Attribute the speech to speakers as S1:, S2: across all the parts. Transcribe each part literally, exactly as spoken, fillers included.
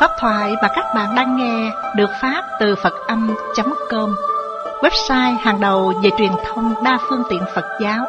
S1: Pháp thoại mà các bạn đang nghe được phát từ Phật âm chấm com, website hàng đầu về truyền thông đa phương tiện Phật giáo.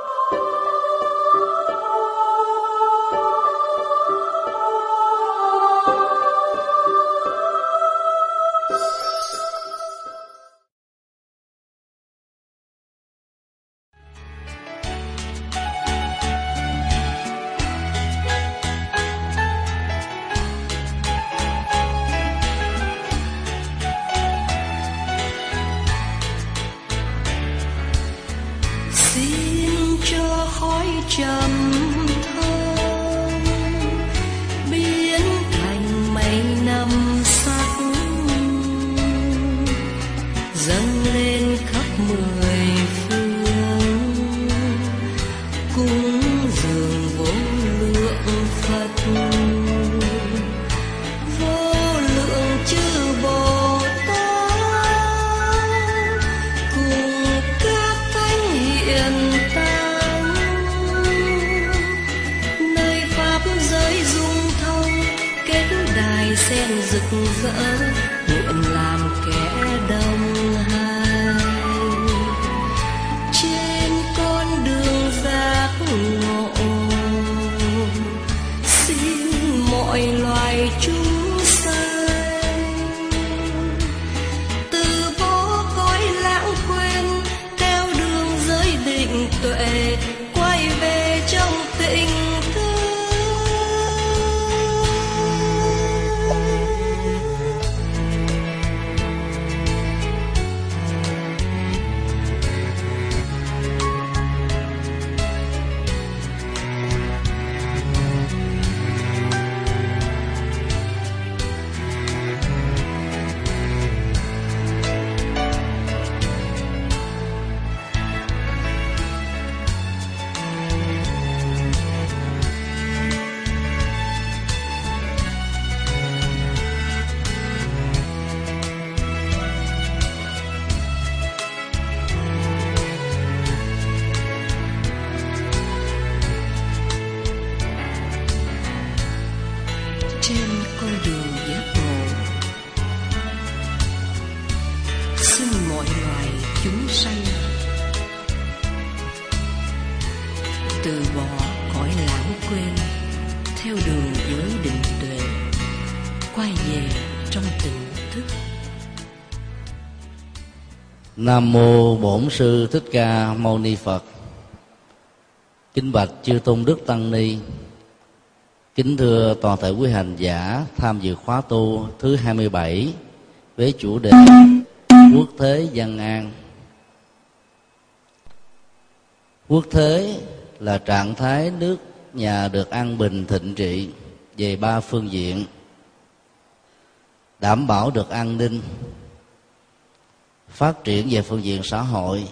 S2: Nam mô Bổn Sư Thích Ca Mâu Ni Phật. Kính bạch chư tôn đức tăng ni, kính thưa toàn thể quý hành giả tham dự khóa tu thứ hai mươi bảy với chủ đề Quốc thế dân an. Quốc thế là trạng thái nước nhà được an bình thịnh trị về ba phương diện: đảm bảo được an ninh, phát triển về phương diện xã hội,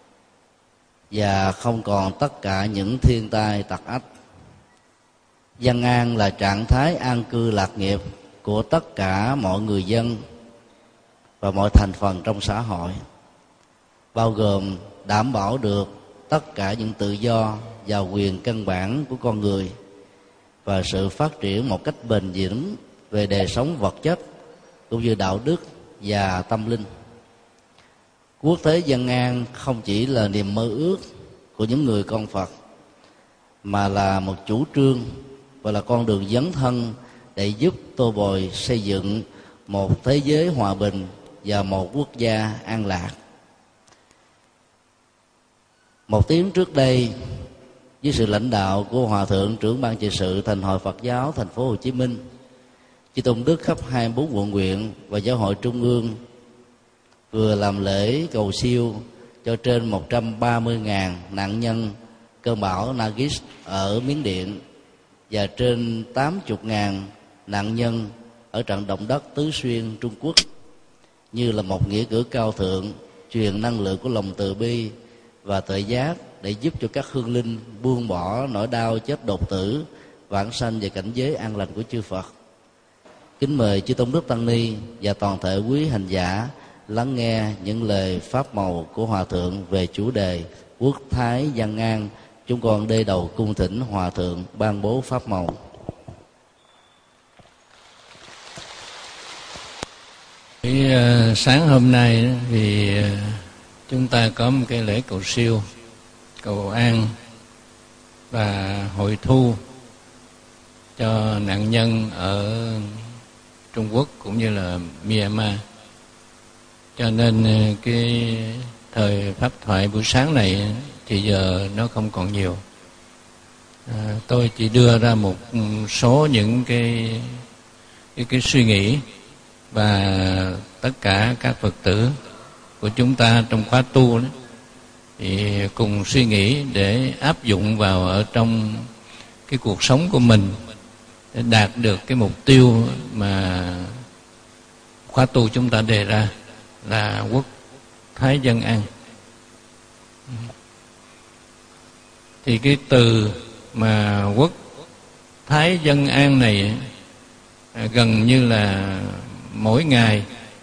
S2: và không còn tất cả những thiên tai tặc ách. Dân an là trạng thái an cư lạc nghiệp của tất cả mọi người dân và mọi thành phần trong xã hội, bao gồm đảm bảo được tất cả những tự do và quyền căn bản của con người và sự phát triển một cách bền vững về đời sống vật chất cũng như đạo đức và tâm linh. Quốc thế dân an không chỉ là niềm mơ ước của những người con Phật, mà là một chủ trương và là con đường dấn thân để giúp tô bồi xây dựng một thế giới hòa bình và một quốc gia an lạc. Một tiếng trước đây, dưới sự lãnh đạo của Hòa thượng trưởng ban trị sự Thành hội Phật giáo Thành phố Hồ Chí Minh, chư tôn đức khắp hai mươi bốn quận huyện và giáo hội trung ương vừa làm lễ cầu siêu cho trên một trăm ba mươi nghìn nạn nhân cơn bão Nagis ở Miến Điện và trên tám mươi nghìn nạn nhân ở trận động đất Tứ Xuyên Trung Quốc, như là một nghĩa cử cao thượng truyền năng lượng của lòng từ bi và tuệ giác để giúp cho các hương linh buông bỏ nỗi đau chết đột tử, vãng sanh về cảnh giới an lành của chư Phật. Kính mời chư tôn đức tăng ni và toàn thể quý hành giả lắng nghe những lời pháp màu của Hòa thượng về chủ đề Quốc thái dân an. Chúng con đê đầu cung thỉnh Hòa thượng ban bố pháp màu.
S3: Cái uh, sáng hôm nay thì uh, chúng ta có một cái lễ cầu siêu, cầu an và hội thu cho nạn nhân ở Trung Quốc cũng như là Myanmar. Cho nên uh, cái thời pháp thoại buổi sáng này thì giờ nó không còn nhiều. À, tôi chỉ đưa ra một số những cái cái, cái suy nghĩ, và tất cả các Phật tử của chúng ta trong khóa tu đó thì cùng suy nghĩ để áp dụng vào ở trong cái cuộc sống của mình để đạt được cái mục tiêu mà khóa tu chúng ta đề ra là quốc thái dân an. Thì cái từ mà quốc thái dân an này gần như là mỗi ngày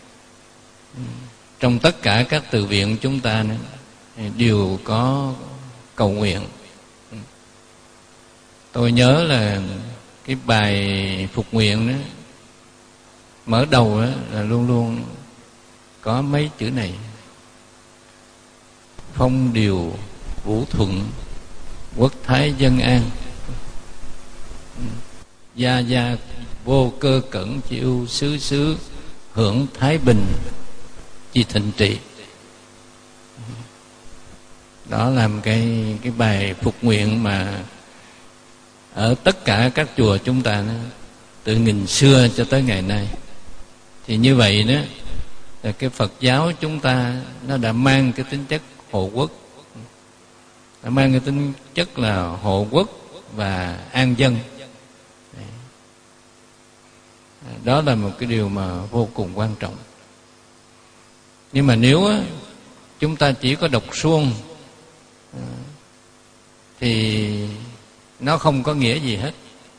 S3: trong tất cả các từ viện chúng ta đều có cầu nguyện. Tôi nhớ là cái bài phục nguyện đó, mở đầu đó là luôn luôn có mấy chữ này: phong điều vũ thuận, quốc thái dân an, gia gia vô cơ cẩn chịu xứ xứ, hưởng thái bình chi thịnh trị. Đó là một cái cái bài phục nguyện mà ở tất cả các chùa chúng ta đó, từ nghìn xưa cho tới ngày nay. Thì như vậy đó là cái Phật giáo chúng ta nó đã mang cái tính chất hộ quốc, đã mang cái tính chất là hộ quốc và an dân. Đó là một cái điều mà vô cùng quan trọng. Nhưng mà nếu á, chúng ta chỉ có đọc suông thì nó không có nghĩa gì hết.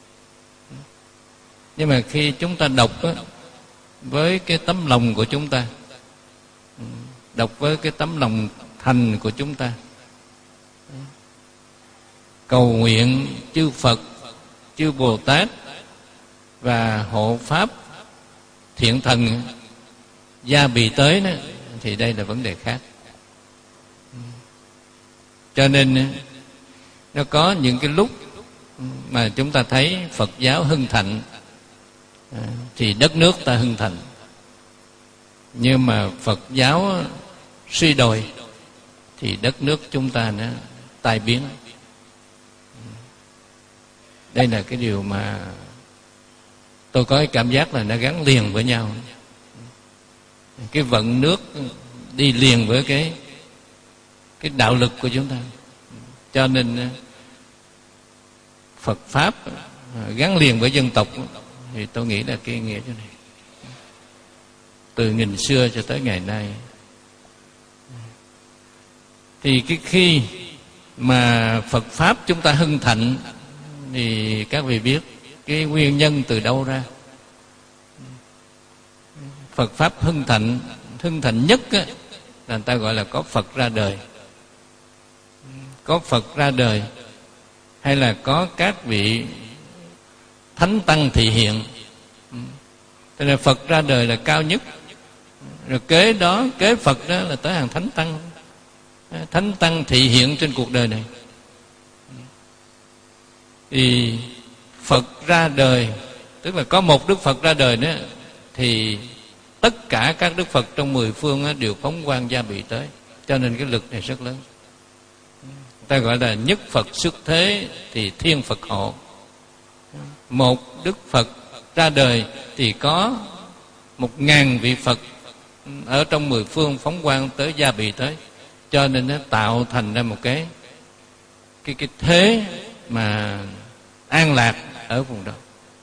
S3: Nhưng mà khi chúng ta đọc á, với cái tấm lòng của chúng ta, đọc với cái tấm lòng thành của chúng ta, cầu nguyện chư Phật, chư Bồ Tát và hộ pháp thiện thần gia bì tới đó, thì đây là vấn đề khác. Cho nên nó có những cái lúc mà chúng ta thấy Phật giáo hưng thịnh thì đất nước ta hưng thịnh, nhưng mà Phật giáo suy đồi thì đất nước chúng ta nó tai biến. Đây là cái điều mà tôi có cái cảm giác là nó gắn liền với nhau. Cái vận nước đi liền với cái cái đạo lực của chúng ta. Cho nên Phật pháp gắn liền với dân tộc thì tôi nghĩ là cái nghĩa chỗ này. Từ nghìn xưa cho tới ngày nay. Thì cái khi mà Phật pháp chúng ta hưng thịnh thì các vị biết cái nguyên nhân từ đâu ra. Phật pháp hưng thịnh, hưng thịnh nhất á, là người ta gọi là có Phật ra đời. Có Phật ra đời hay là có các vị thánh tăng thị hiện. Thế là Phật ra đời là cao nhất. Rồi kế đó, kế Phật đó là tới hàng thánh tăng. Thánh tăng thị hiện trên cuộc đời này. Thì Phật ra đời, tức là có một Đức Phật ra đời đó, thì tất cả các Đức Phật trong mười phương đều phóng quang gia bị tới. Cho nên cái lực này rất lớn. Ta gọi là nhất Phật xuất thế thì thiên Phật hộ. Một Đức Phật ra đời thì có một ngàn vị Phật ở trong mười phương phóng quang tới gia bị tới. Cho nên nó tạo thành ra một cái cái cái thế mà an lạc ở vùng đó.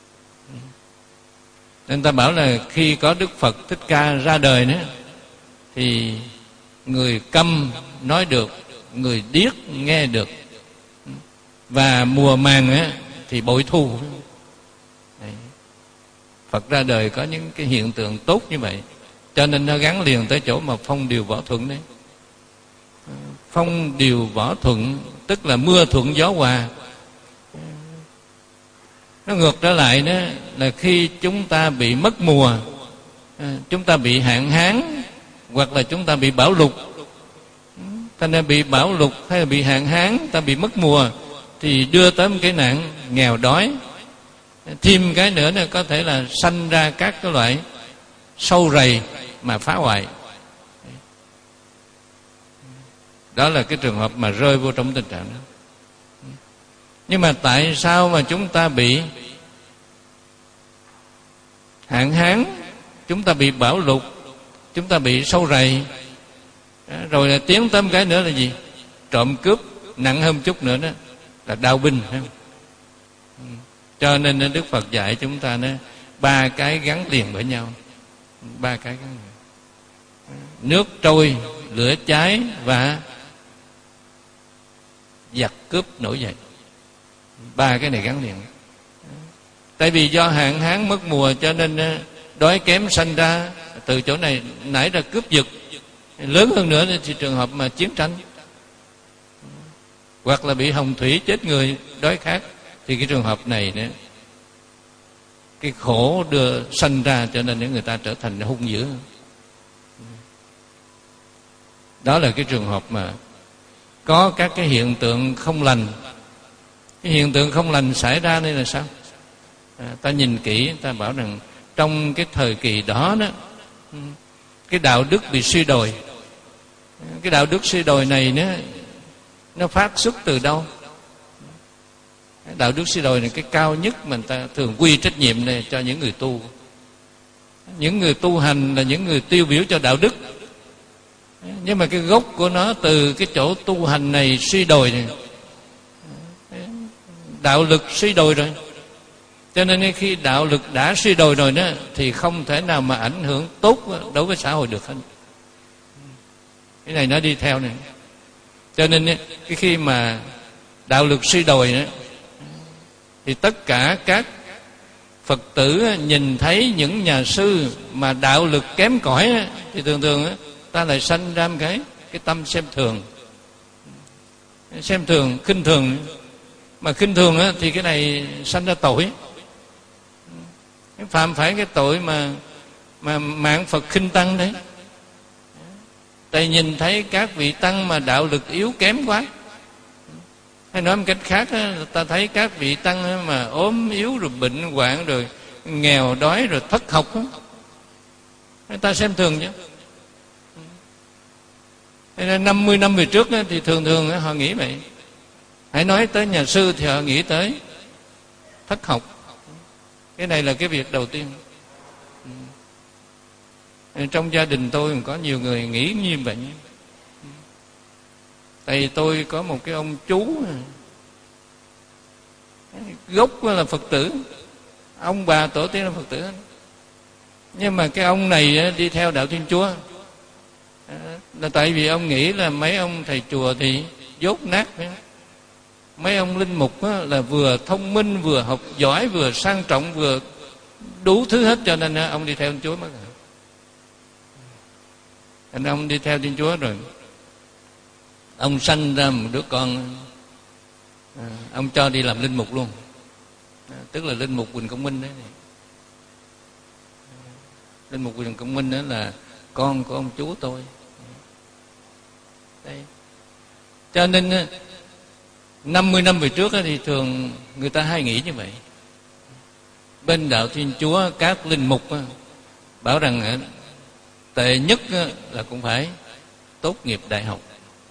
S3: Nên ta bảo là khi có Đức Phật Thích Ca ra đời nữa thì người câm nói được, người điếc nghe được, và mùa màng á, thì bội thu. Đấy. Phật ra đời có những cái hiện tượng tốt như vậy, cho nên nó gắn liền tới chỗ mà phong điều võ thuận đấy. Phong điều võ thuận tức là mưa thuận gió hòa. Nó ngược trở lại đó là khi chúng ta bị mất mùa chúng ta bị hạn hán hoặc là chúng ta bị bão lụt. Ta nên bị bão lụt hay là bị hạn hán, ta bị mất mùa thì đưa tới một cái nạn nghèo đói. Thêm cái nữa là có thể là sanh ra các cái loại sâu rầy mà phá hoại. Đó là cái trường hợp mà rơi vô trong tình trạng đó. Nhưng mà tại sao mà chúng ta bị hạn hán, chúng ta bị bão lụt, chúng ta bị sâu rầy, rồi là tiến tới một cái nữa là gì? Trộm cướp, nặng hơn chút nữa đó là đao binh. Cho nên Đức Phật dạy chúng ta đó, ba cái gắn liền với nhau. Ba cái gắn liền. Nước trôi, lửa cháy và giặc cướp nổi dậy. Ba cái này gắn liền. Tại vì do hạn hán mất mùa cho nên đói kém sanh ra từ chỗ này nảy ra cướp giật. Lớn hơn nữa thì trường hợp mà chiến tranh, hoặc là bị hồng thủy chết người, đói khát, thì cái trường hợp này nữa, cái khổ đưa sanh ra cho nên những người ta trở thành hung dữ. Đó là cái trường hợp mà có các cái hiện tượng không lành. Cái hiện tượng không lành xảy ra đây là sao? À, ta nhìn kỹ, ta bảo rằng trong cái thời kỳ đó đó, cái đạo đức bị suy đồi. Cái đạo đức suy đồi này nó nó phát xuất từ đâu? Đạo đức suy đồi này cái cao nhất mà người ta thường quy trách nhiệm này cho những người tu. Những người tu hành là những người tiêu biểu cho đạo đức. Nhưng mà cái gốc của nó từ cái chỗ tu hành này suy đồi này, đạo lực suy đồi rồi. Cho nên khi đạo lực đã suy đồi rồi đó thì không thể nào mà ảnh hưởng tốt đối với xã hội được hết. Cái này nó đi theo này. Cho nên cái khi mà đạo lực suy đồi đó, thì tất cả các Phật tử nhìn thấy những nhà sư mà đạo lực kém cỏi thì thường thường ta lại sanh ra một cái cái tâm xem thường, xem thường, khinh thường. Mà khinh thường thì cái này sanh ra tội, phạm phải cái tội mà mà mạng Phật khinh tăng đấy. Tại nhìn thấy các vị tăng mà đạo lực yếu kém quá. Hay nói một cách khác, ta thấy các vị tăng mà ốm yếu rồi bệnh hoạn rồi nghèo đói rồi thất học, ta xem thường chứ. Nên năm mươi năm về trước thì thường thường họ nghĩ vậy. Hãy nói tới nhà sư thì họ nghĩ tới thất học. Cái này là cái việc đầu tiên. Trong gia đình tôi có nhiều người nghĩ như vậy. Tại vì tôi có một cái ông chú gốc là Phật tử, ông bà tổ tiên là Phật tử, nhưng mà cái ông này đi theo đạo Thiên Chúa là tại vì ông nghĩ là mấy ông thầy chùa thì dốt nát, mấy ông linh mục là vừa thông minh, vừa học giỏi, vừa sang trọng, vừa đủ thứ hết, cho nên ông đi theo Thiên Chúa mất. Thành ông đi theo Thiên Chúa rồi ông sanh ra một đứa con, à, ông cho đi làm linh mục luôn, à, tức là linh mục Quỳnh Công Minh đấy này. Linh mục Quỳnh Công Minh đó là con của ông chú tôi đây. Cho nên năm mươi năm về trước thì thường người ta hay nghĩ như vậy. Bên đạo Thiên Chúa các linh mục bảo rằng tệ nhất là cũng phải tốt nghiệp đại học.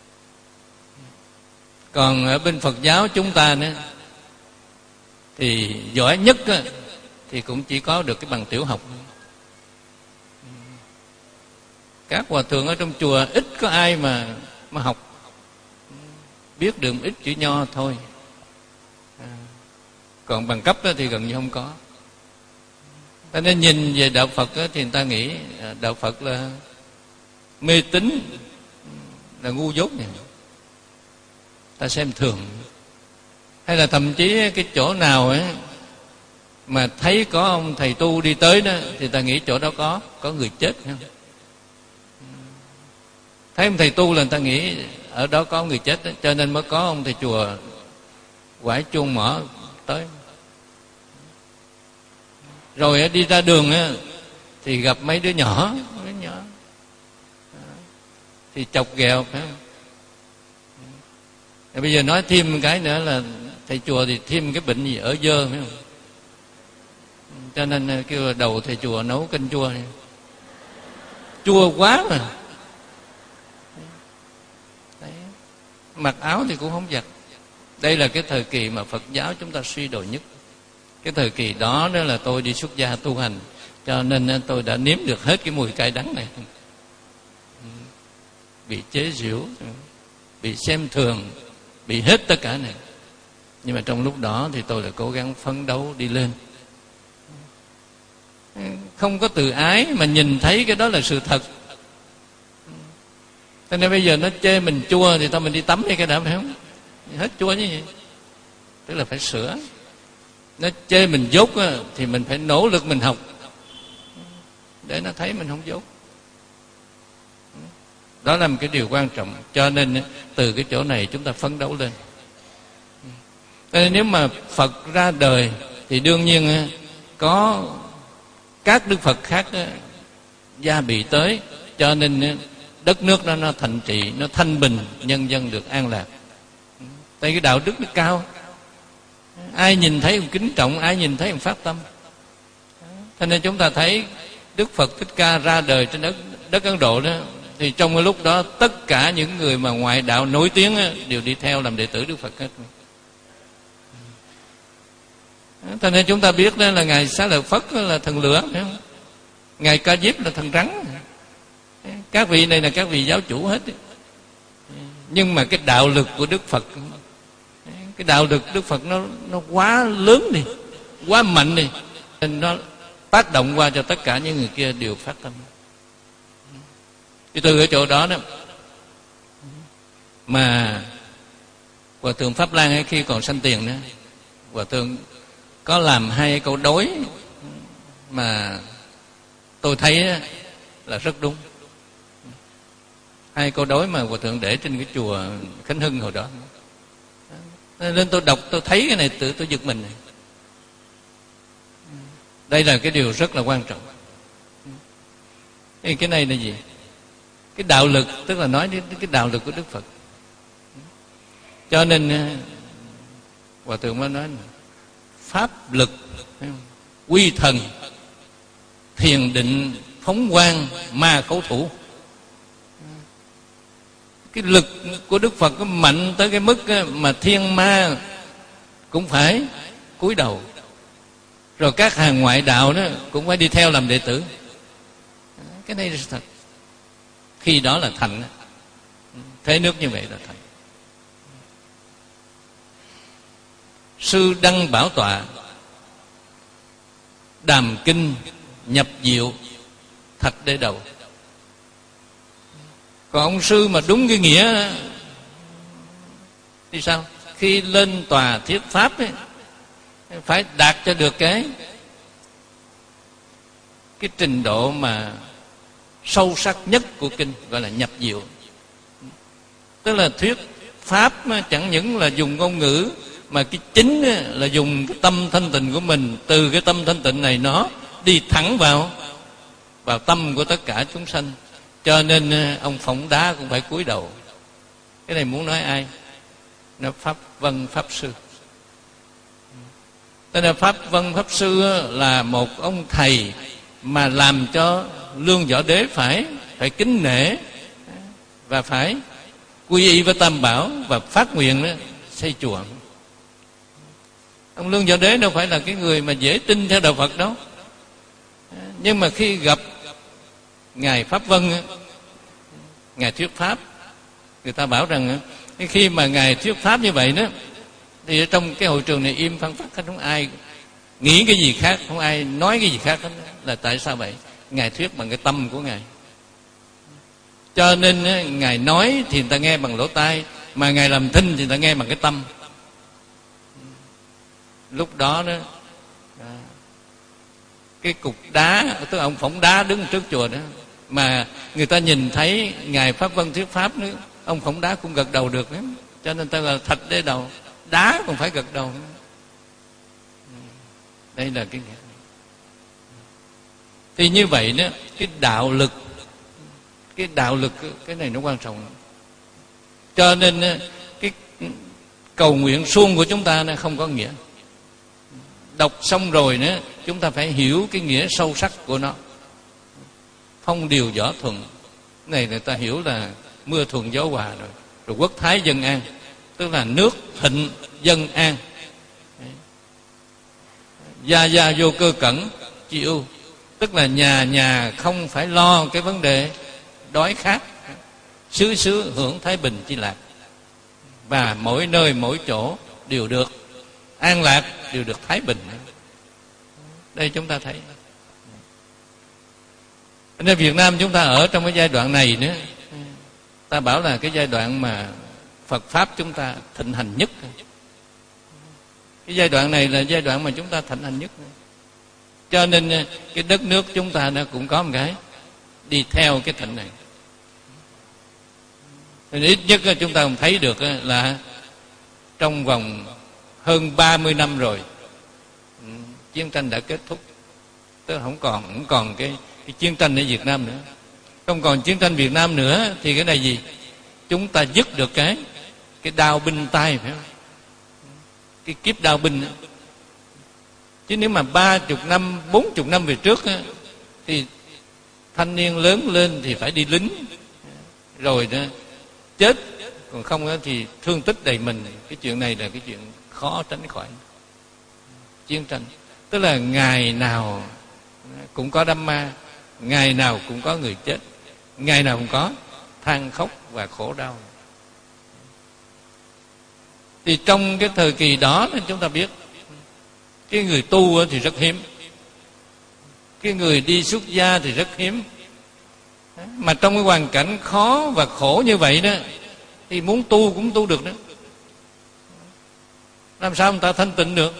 S3: Còn ở bên Phật giáo chúng ta nữa thì giỏi nhất thì cũng chỉ có được cái bằng tiểu học. Các hòa thượng ở trong chùa ít có ai mà mà học, biết được ít chữ nho thôi. Còn bằng cấp thì gần như không có. Ta nên nhìn về đạo Phật thì người ta nghĩ đạo Phật là mê tín, là ngu dốt này, ta xem thường. Hay là thậm chí cái chỗ nào ấy mà thấy có ông thầy tu đi tới đó thì ta nghĩ chỗ đó có có người chết không? Thấy ông thầy tu là người ta nghĩ ở đó có người chết đó, cho nên mới có ông thầy chùa quải chuông mỏ tới. Rồi đi ra đường thì gặp mấy đứa nhỏ, mấy đứa nhỏ thì chọc ghẹo, phải không? Rồi bây giờ nói thêm một cái nữa là thầy chùa thì thêm cái bệnh gì ở dơ, phải không? Cho nên kêu là đầu thầy chùa nấu canh chua này. Chua quá mà. Đấy. Mặc áo thì cũng không giặt. Đây là cái thời kỳ mà Phật giáo chúng ta suy đồi nhất. Cái thời kỳ đó đó là tôi đi xuất gia tu hành, cho nên tôi đã nếm được hết cái mùi cay đắng này. Bị chế giễu, bị xem thường, bị hết tất cả này. Nhưng mà trong lúc đó thì tôi lại cố gắng phấn đấu đi lên. Không có từ ái mà nhìn thấy cái đó là sự thật. Cho nên bây giờ nó chê mình chua thì thôi mình đi tắm đi cái đã, phải không? Hết chua như vậy. Tức là phải sửa. Nó chê mình dốt thì mình phải nỗ lực mình học để nó thấy mình không dốt. Đó là một cái điều quan trọng. Cho nên từ cái chỗ này chúng ta phấn đấu lên. Nên nếu mà Phật ra đời thì đương nhiên có các đức Phật khác gia bị tới, cho nên đất nước đó nó thịnh trị, nó thanh bình, nhân dân được an lạc. Tại cái đạo đức nó cao, ai nhìn thấy cũng kính trọng, ai nhìn thấy cũng phát tâm. Cho nên chúng ta thấy Đức Phật Thích Ca ra đời trên đất, đất Ấn Độ đó, thì trong cái lúc đó tất cả những người mà ngoại đạo nổi tiếng đều đi theo làm đệ tử Đức Phật hết. Cho nên chúng ta biết đó là Ngài Xá Lợi Phất là thần lửa, phải không? Ngài Ca Diếp là thần rắn. Các vị này là các vị giáo chủ hết. Nhưng mà cái đạo lực của Đức Phật, cái đạo lực Đức Phật nó nó quá lớn đi, quá mạnh đi, nên nó tác động qua cho tất cả những người kia đều phát tâm. Thì từ cái chỗ đó đó mà Hòa thượng Pháp Lan ấy, khi còn sanh tiền đó, Hòa thượng có làm hai câu đối mà tôi thấy là rất đúng. Hai câu đối mà Hòa thượng để trên cái chùa Khánh Hưng hồi đó. Nên tôi đọc tôi thấy cái này tự tôi giật mình này. Đây là cái điều rất là quan trọng. Cái này là gì? Cái đạo lực, tức là nói đến cái đạo lực của Đức Phật. Cho nên Hòa thượng mới nói pháp lực, quy thần, thiền định, phóng quang, ma khẩu thủ. Cái lực của Đức Phật có mạnh tới cái mức mà thiên ma cũng phải cúi đầu, rồi các hàng ngoại đạo đó cũng phải đi theo làm đệ tử. Cái này là thật. Khi đó là thành. Thế nước như vậy là thành. Sư Đăng Bảo Tọa đàm kinh nhập diệu thạch đế đầu. Còn ông sư mà đúng cái nghĩa thì sao? Khi lên tòa thuyết pháp ấy, phải đạt cho được cái cái trình độ mà sâu sắc nhất của kinh, gọi là nhập diệu. Tức là thuyết pháp chẳng những là dùng ngôn ngữ, mà cái chính là dùng cái tâm thanh tịnh của mình. Từ cái tâm thanh tịnh này nó đi thẳng vào vào tâm của tất cả chúng sanh. Cho nên ông phỏng đá cũng phải cúi đầu. Cái này muốn nói ai? Nói Pháp Vân Pháp Sư. Tên là Pháp Vân Pháp Sư là một ông thầy mà làm cho Lương Võ Đế phải phải kính nể và phải quy y với Tam Bảo và phát nguyện đó, xây chùa. Ông Lương Võ Đế đâu phải là cái người mà dễ tin theo đạo Phật đâu. Nhưng mà khi gặp Ngài Pháp Vân, Ngài thuyết pháp, người ta bảo rằng khi mà Ngài thuyết pháp như vậy đó, thì ở trong cái hội trường này im phăng phắc, không ai nghĩ cái gì khác, không ai nói cái gì khác hết. Là tại sao vậy? Ngài thuyết bằng cái tâm của Ngài. Cho nên Ngài nói thì người ta nghe bằng lỗ tai, mà Ngài làm thinh thì người ta nghe bằng cái tâm. Lúc đó đó cái cục đá, tức là ông phỏng đá đứng trước chùa đó, mà người ta nhìn thấy Ngài Pháp Vân thuyết pháp nữa, ông phỏng đá cũng gật đầu được lắm. Cho nên ta là thạch đế đầu, đá cũng phải gật đầu nữa. Đây là cái nghĩa. Thì như vậy đó, cái đạo lực, cái đạo lực cái này nó quan trọng. Cho nên cái cầu nguyện suông của chúng ta nó không có nghĩa. Đọc xong rồi nữa, chúng ta phải hiểu cái nghĩa sâu sắc của nó. Phong điều võ thuận, này người ta hiểu là mưa thuận gió hòa rồi. Rồi quốc thái dân an, tức là nước thịnh dân an. Gia gia vô cơ cẩn chi ưu, tức là nhà nhà không phải lo cái vấn đề đói khát, xứ xứ hưởng thái bình chi lạc. Và mỗi nơi mỗi chỗ đều được an lạc, đều được thái bình. Đây chúng ta thấy. Nên Việt Nam chúng ta ở trong cái giai đoạn này nữa, ta bảo là cái giai đoạn mà Phật Pháp chúng ta thịnh hành nhất. Cái giai đoạn này là giai đoạn mà chúng ta thịnh hành nhất. Cho nên cái đất nước chúng ta nó cũng có một cái đi theo cái thịnh này. Nên ít nhất chúng ta cũng thấy được là trong vòng hơn ba mươi năm rồi, chiến tranh đã kết thúc. Tức là không còn không còn cái, cái chiến tranh ở Việt Nam nữa. Không còn chiến tranh Việt Nam nữa thì cái này gì? Chúng ta dứt được cái cái đao binh tay, phải không? Cái kiếp đao binh. Chứ nếu mà ba chục năm, bốn chục năm về trước á, thì thanh niên lớn lên thì phải đi lính, rồi đó chết, còn không đó thì thương tích đầy mình. Cái chuyện này là cái chuyện khó tránh khỏi. Chiến tranh tức là ngày nào cũng có đám ma, ngày nào cũng có người chết, ngày nào cũng có than khóc và khổ đau. Thì trong cái thời kỳ đó nên chúng ta biết cái người tu thì rất hiếm, cái người đi xuất gia thì rất hiếm. Mà trong cái hoàn cảnh khó và khổ như vậy đó, thì muốn tu cũng tu được đó. Làm sao người ta thanh tịnh được?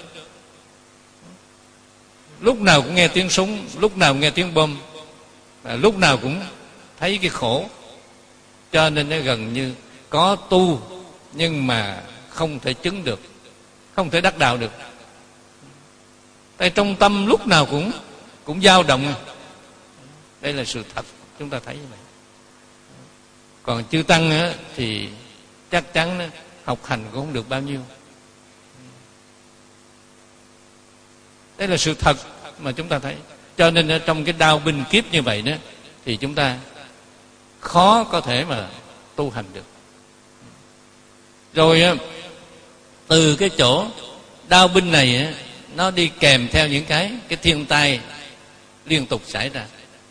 S3: Lúc nào cũng nghe tiếng súng, lúc nào cũng nghe tiếng bom, và lúc nào cũng thấy cái khổ. Cho nên nó gần như có tu nhưng mà không thể chứng được, không thể đắc đạo được. Tại trong tâm lúc nào cũng cũng dao động. Đây là sự thật, chúng ta thấy như vậy. Còn chư tăng á, thì chắc chắn á, học hành cũng không được bao nhiêu. Đây là sự thật mà chúng ta thấy. Cho nên á, trong cái đao binh kiếp như vậy đó, thì chúng ta khó có thể mà tu hành được. Rồi á, từ cái chỗ đao binh này á, nó đi kèm theo những cái cái thiên tai liên tục xảy ra.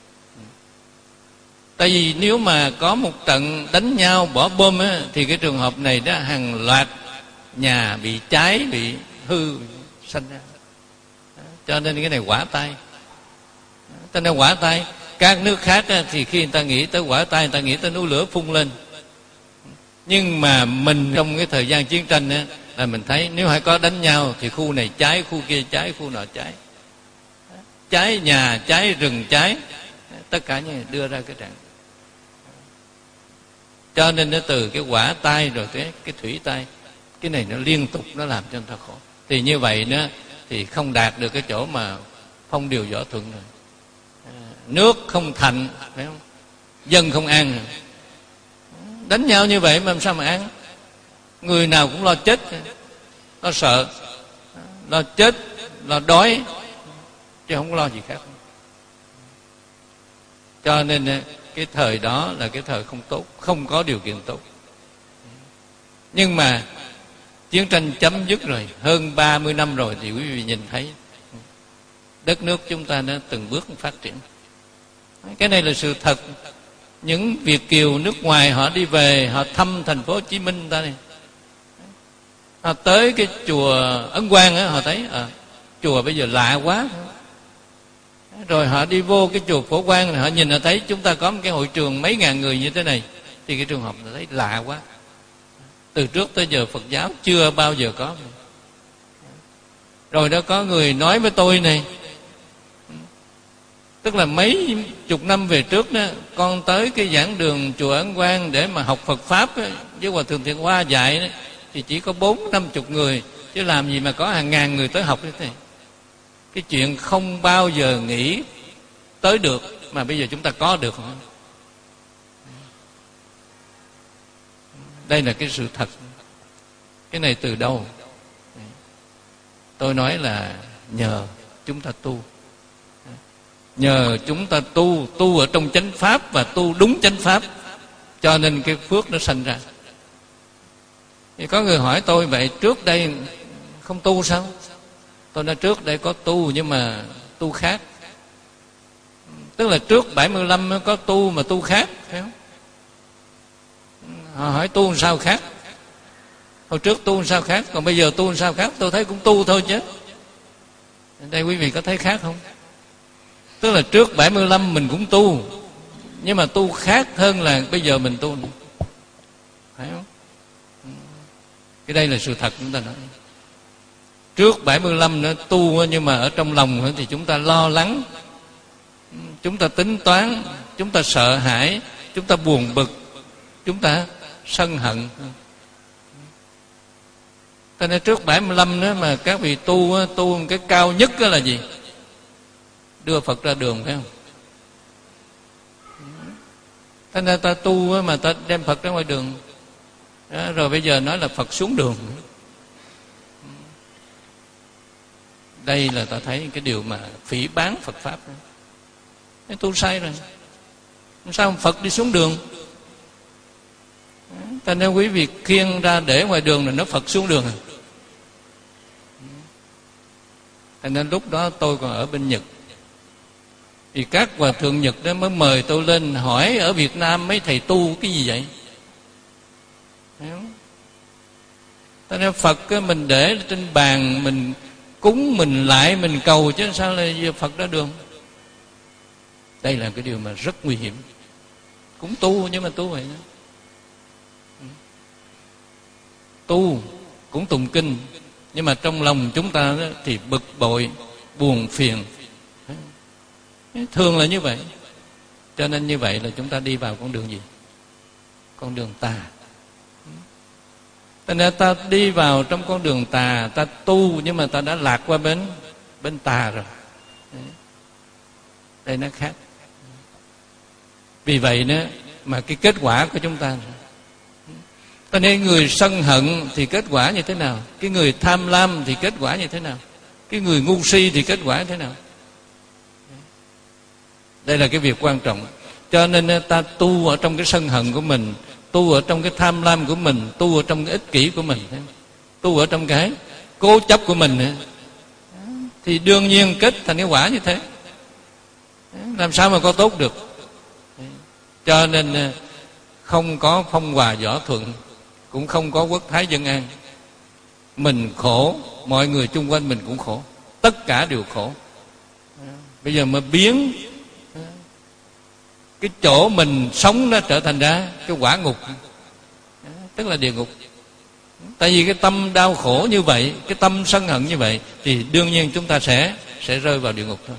S3: Tại vì nếu mà có một trận đánh nhau bỏ bom á, thì cái trường hợp này đó hàng loạt nhà bị cháy, bị hư sanh ra. Cho nên cái này hỏa tai. Cho nên hỏa tai. Các nước khác á, thì khi người ta nghĩ tới hỏa tai, người ta nghĩ tới núi lửa phun lên. Nhưng mà mình trong cái thời gian chiến tranh á, là mình thấy nếu phải có đánh nhau thì khu này cháy, khu kia cháy, khu nọ cháy. Cháy nhà, cháy rừng, cháy. Tất cả những đưa ra cái trạng. Cho nên nó từ cái hỏa tai rồi tới cái thủy tai, cái này nó liên tục nó làm cho người ta khổ. Thì như vậy nó thì không đạt được cái chỗ mà phong điều võ thuận rồi. Nước không thành, phải không? Dân không an. Đánh nhau như vậy mà làm sao mà an? Người nào cũng lo chết, lo sợ, lo chết, lo đói, chứ không có lo gì khác. Cho nên cái thời đó là cái thời không tốt, không có điều kiện tốt. Nhưng mà chiến tranh chấm dứt rồi, hơn ba mươi năm rồi, thì quý vị nhìn thấy đất nước chúng ta nó từng bước phát triển. Cái này là sự thật. Những Việt kiều nước ngoài họ đi về, họ thăm thành phố Hồ Chí Minh ta này, họ tới cái chùa Ấn Quang á, họ thấy à, chùa bây giờ lạ quá. Rồi họ đi vô cái chùa Phổ Quang, họ nhìn họ thấy chúng ta có một cái hội trường mấy ngàn người như thế này, thì cái trường hợp họ thấy lạ quá. Từ trước tới giờ Phật giáo chưa bao giờ có. Rồi đó có người nói với tôi này, tức là mấy chục năm về trước đó, con tới cái giảng đường chùa Ấn Quang để mà học Phật Pháp đó, với Hòa Thượng Thiện Hoa dạy đó, thì chỉ có bốn năm chục người, chứ làm gì mà có hàng ngàn người tới học như thế này. Cái chuyện không bao giờ nghĩ tới được, mà bây giờ chúng ta có được. Đây là cái sự thật. Cái này từ đâu? Tôi nói là nhờ chúng ta tu. Nhờ chúng ta tu, tu ở trong chánh pháp và tu đúng chánh pháp, cho nên cái phước nó sanh ra. Thì có người hỏi tôi, vậy trước đây không tu sao? Tôi nói trước đây có tu, nhưng mà tu khác. Tức là trước bảy mươi lăm có tu mà tu khác, phải không? Họ hỏi tu làm sao khác? Hồi trước tu làm sao khác, còn bây giờ tu làm sao khác? Tôi thấy cũng tu thôi chứ. Đây quý vị có thấy khác không? Tức là trước bảy mươi lăm mình cũng tu, nhưng mà tu khác hơn là bây giờ mình tu, phải không? Cái đây là sự thật chúng ta nói. Trước bảy mươi lăm nữa tu, nhưng mà ở trong lòng thì chúng ta lo lắng, chúng ta tính toán, chúng ta sợ hãi, chúng ta buồn bực, chúng ta sân hận. Cho nên trước bảy mươi lăm nữa mà các vị tu, tu cái cao nhất là gì? Đưa Phật ra đường, phải không? Cho nên ta tu mà ta đem Phật ra ngoài đường. Đó, rồi bây giờ nói là Phật xuống đường. Đây là ta thấy cái điều mà phỉ báng Phật Pháp. Cái tu sai rồi. Sao Phật đi xuống đường? Cho nên quý vị khiêng ra để ngoài đường là nó Phật xuống đường. Cho nên lúc đó tôi còn ở bên Nhật, thì các hòa thượng Nhật đó mới mời tôi lên hỏi ở Việt Nam mấy thầy tu cái gì vậy? Cho nên Phật mình để trên bàn, mình cúng, mình lại, mình cầu, chứ sao là Phật ra đường? Đây là cái điều mà rất nguy hiểm. Cũng tu nhưng mà tu vậy đó. Tu cũng tụng kinh, nhưng mà trong lòng chúng ta đó thì bực bội, buồn phiền. Thường là như vậy. Cho nên như vậy là chúng ta đi vào con đường gì? Con đường tà. Cho nên ta đi vào trong con đường tà, ta tu nhưng mà ta đã lạc qua bên bên tà rồi. Đây nó khác. Vì vậy nữa mà cái kết quả của chúng ta, cho nên người sân hận thì kết quả như thế nào? Cái người tham lam thì kết quả như thế nào? Cái người ngu si thì kết quả như thế nào? Đây là cái việc quan trọng. Cho nên ta tu ở trong cái sân hận của mình, tu ở trong cái tham lam của mình, tu ở trong cái ích kỷ của mình, tu ở trong cái cố chấp của mình, thì đương nhiên kết thành cái quả như thế. Làm sao mà có tốt được? Cho nên không có phong hòa võ thuận, cũng không có quốc thái dân an. Mình khổ, mọi người chung quanh mình cũng khổ, tất cả đều khổ. Bây giờ mà biến cái chỗ mình sống nó trở thành ra cái quả ngục, tức là địa ngục. Tại vì cái tâm đau khổ như vậy, cái tâm sân hận như vậy, thì đương nhiên chúng ta sẽ sẽ rơi vào địa ngục thôi.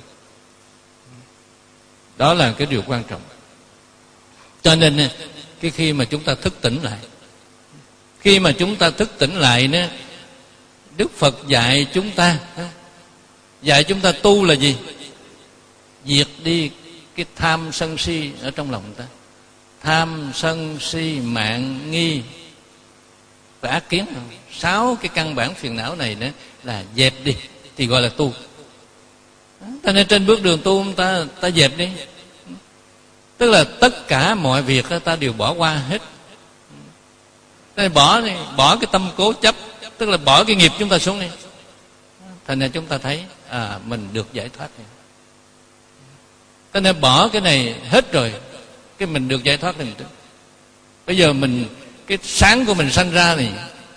S3: Đó là cái điều quan trọng. Cho nên cái khi mà chúng ta thức tỉnh lại, khi mà chúng ta thức tỉnh lại nữa, Đức Phật dạy chúng ta, dạy chúng ta tu là gì? Diệt đi cái tham sân si ở trong lòng ta. Tham sân si mạn nghi và ác kiến, sáu cái căn bản phiền não này nữa là dẹp đi thì gọi là tu. Cho nên trên bước đường tu ta ta dẹp đi, tức là tất cả mọi việc ta đều bỏ qua hết. Nên bỏ đi, bỏ cái tâm cố chấp, tức là bỏ cái nghiệp chúng ta xuống đi. Thành ra chúng ta thấy à, mình được giải thoát này. Cho nên bỏ cái này hết rồi, cái mình được giải thoát mình. Bây giờ mình cái sáng của mình sanh ra này,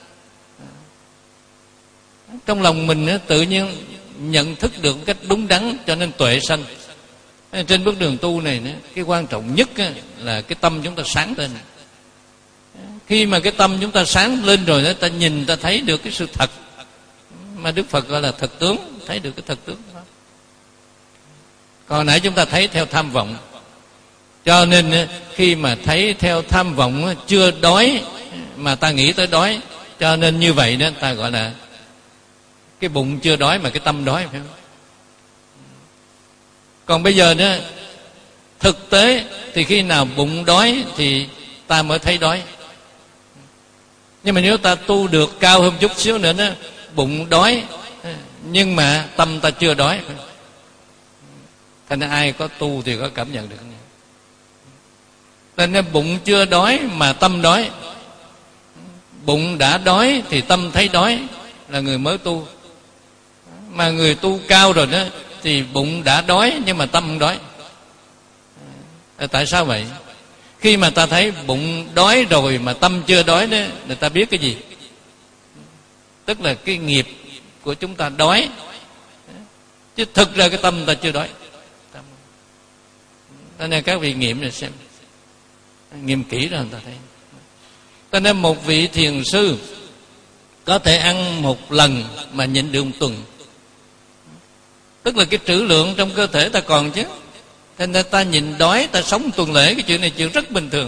S3: trong lòng mình tự nhiên nhận thức được một cách đúng đắn, cho nên tuệ sanh. Trên bước đường tu này, cái quan trọng nhất là cái tâm chúng ta sáng lên. Khi mà cái tâm chúng ta sáng lên rồi, ta nhìn, ta thấy được cái sự thật mà Đức Phật gọi là thực tướng, thấy được cái thực tướng đó. Còn nãy chúng ta thấy theo tham vọng, cho nên khi mà thấy theo tham vọng chưa đói mà ta nghĩ tới đói, cho nên như vậy đó ta gọi là cái bụng chưa đói mà cái tâm đói, phải không? Còn bây giờ đó, thực tế thì khi nào bụng đói thì ta mới thấy đói. Nhưng mà nếu ta tu được cao hơn chút xíu nữa đó, bụng đói nhưng mà tâm ta chưa đói. Thành ra ai có tu thì có cảm nhận được. Nên bụng chưa đói mà tâm đói. Bụng đã đói thì tâm thấy đói, là người mới tu. Mà người tu cao rồi đó thì bụng đã đói nhưng mà tâm không đói. Tại sao vậy? Khi mà ta thấy bụng đói rồi mà tâm chưa đói đó, người ta biết cái gì? Tức là cái nghiệp của chúng ta đói, chứ thực ra cái tâm ta chưa đói. Cho nên các vị nghiệm rồi xem, nghiệm kỹ rồi người ta thấy. Cho nên một vị thiền sư có thể ăn một lần mà nhịn được một tuần. Tức là cái trữ lượng trong cơ thể ta còn chứ. Thế nên ta nhịn đói, ta sống tuần lễ, cái chuyện này chuyện rất bình thường.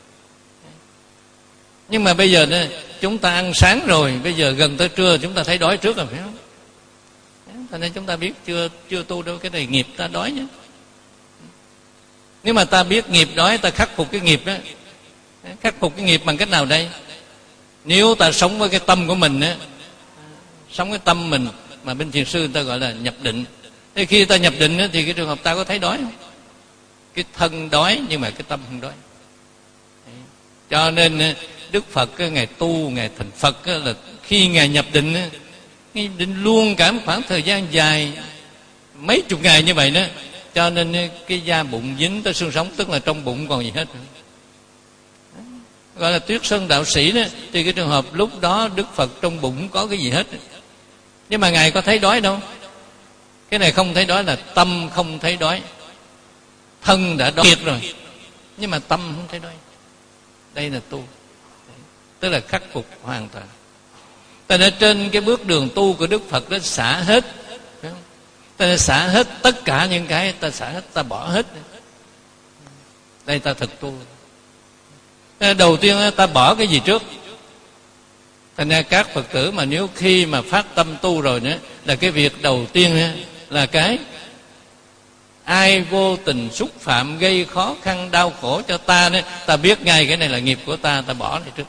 S3: Nhưng mà bây giờ đó, chúng ta ăn sáng rồi, bây giờ gần tới trưa chúng ta thấy đói trước rồi, phải không? Cho nên chúng ta biết chưa chưa tu đâu, cái này nghiệp ta đói nhé. Nếu mà ta biết nghiệp đói, ta khắc phục cái nghiệp đó. Khắc phục cái nghiệp bằng cách nào đây? Nếu ta sống với cái tâm của mình á, sống cái tâm mình mà bên thiền sư người ta gọi là nhập định. Thế khi ta nhập định á, thì cái trường hợp ta có thấy đói không? Cái thân đói nhưng mà cái tâm không đói. Cho nên Đức Phật Ngài tu, Ngài thành Phật là khi Ngài nhập định, Ngài định luôn cả một khoảng thời gian dài, mấy chục ngày như vậy đó. Cho nên cái da bụng dính tới xương sống, tức là trong bụng còn gì hết. Gọi là Tuyết Sơn đạo sĩ đó, thì cái trường hợp lúc đó Đức Phật trong bụng có cái gì hết. Nhưng mà Ngài có thấy đói đâu. Cái này không thấy đói là tâm không thấy đói. Thân đã đói kiệt rồi, nhưng mà tâm không thấy đói. Đây là tu, tức là khắc phục hoàn toàn. Tại nên trên cái bước đường tu của Đức Phật đó xả hết. Ta nên xả hết tất cả những cái, ta xả hết, ta bỏ hết. Đây ta thực tu. Đầu tiên ta bỏ cái gì trước? Thành ra các Phật tử mà nếu khi mà phát tâm tu rồi nữa, là cái việc đầu tiên là cái ai vô tình xúc phạm gây khó khăn đau khổ cho ta nữa, ta biết ngay cái này là nghiệp của ta, ta bỏ này trước.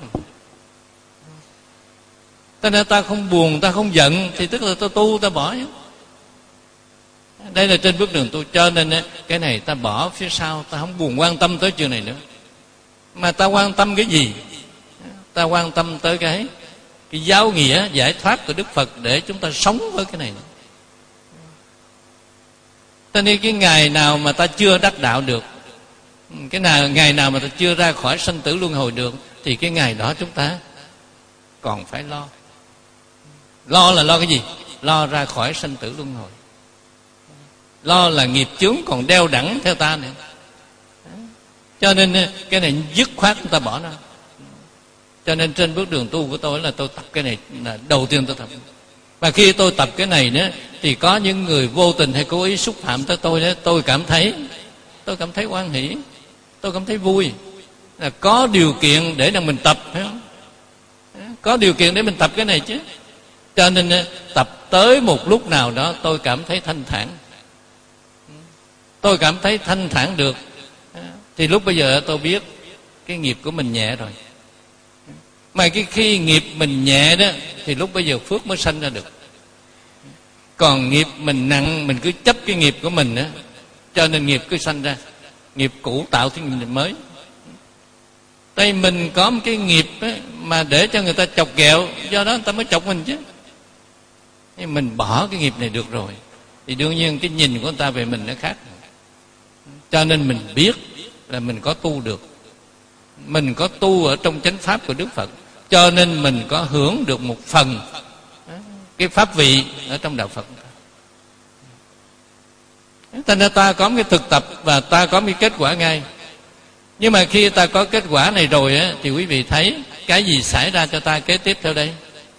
S3: Cho nên ta không buồn, ta không giận thì tức là ta tu, ta bỏ. Đây là trên bước đường tu. Cho nên cái này ta bỏ phía sau, ta không buồn quan tâm tới chuyện này nữa. Mà ta quan tâm cái gì? Ta quan tâm tới cái cái giáo nghĩa giải thoát của Đức Phật, để chúng ta sống với cái này. Cho nên cái ngày nào mà ta chưa đắc đạo được, cái nào ngày nào mà ta chưa ra khỏi sanh tử luân hồi được, thì cái ngày đó chúng ta còn phải lo. Lo là lo cái gì? Lo ra khỏi sanh tử luân hồi. Lo là nghiệp chướng còn đeo đẳng theo ta nữa. Cho nên cái này dứt khoát chúng ta bỏ nó. Cho nên trên bước đường tu của tôi là tôi tập cái này là đầu tiên tôi tập. Và khi tôi tập cái này nữa, thì có những người vô tình hay cố ý xúc phạm tới tôi đó, tôi cảm thấy tôi cảm thấy hoan hỷ, tôi cảm thấy vui, là có điều kiện để là mình tập, phải không? Có điều kiện để mình tập cái này chứ. Cho nên tập tới một lúc nào đó tôi cảm thấy thanh thản, tôi cảm thấy thanh thản được, thì lúc bây giờ tôi biết cái nghiệp của mình nhẹ rồi. Mà cái khi nghiệp mình nhẹ đó, thì lúc bây giờ phước mới sanh ra được. Còn nghiệp mình nặng, mình cứ chấp cái nghiệp của mình đó, cho nên nghiệp cứ sanh ra. Nghiệp cũ tạo thêm nghiệp mới. Đây mình có một cái nghiệp đó, mà để cho người ta chọc ghẹo, do đó người ta mới chọc mình chứ. Mình bỏ cái nghiệp này được rồi, thì đương nhiên cái nhìn của người ta về mình nó khác. Cho nên mình biết là mình có tu được, mình có tu ở trong chánh pháp của Đức Phật, cho nên mình có hưởng được một phần cái pháp vị ở trong đạo Phật. Thành ra ta có một cái thực tập và ta có một cái kết quả ngay. Nhưng mà khi ta có kết quả này rồi á, thì quý vị thấy cái gì xảy ra cho ta kế tiếp theo đây.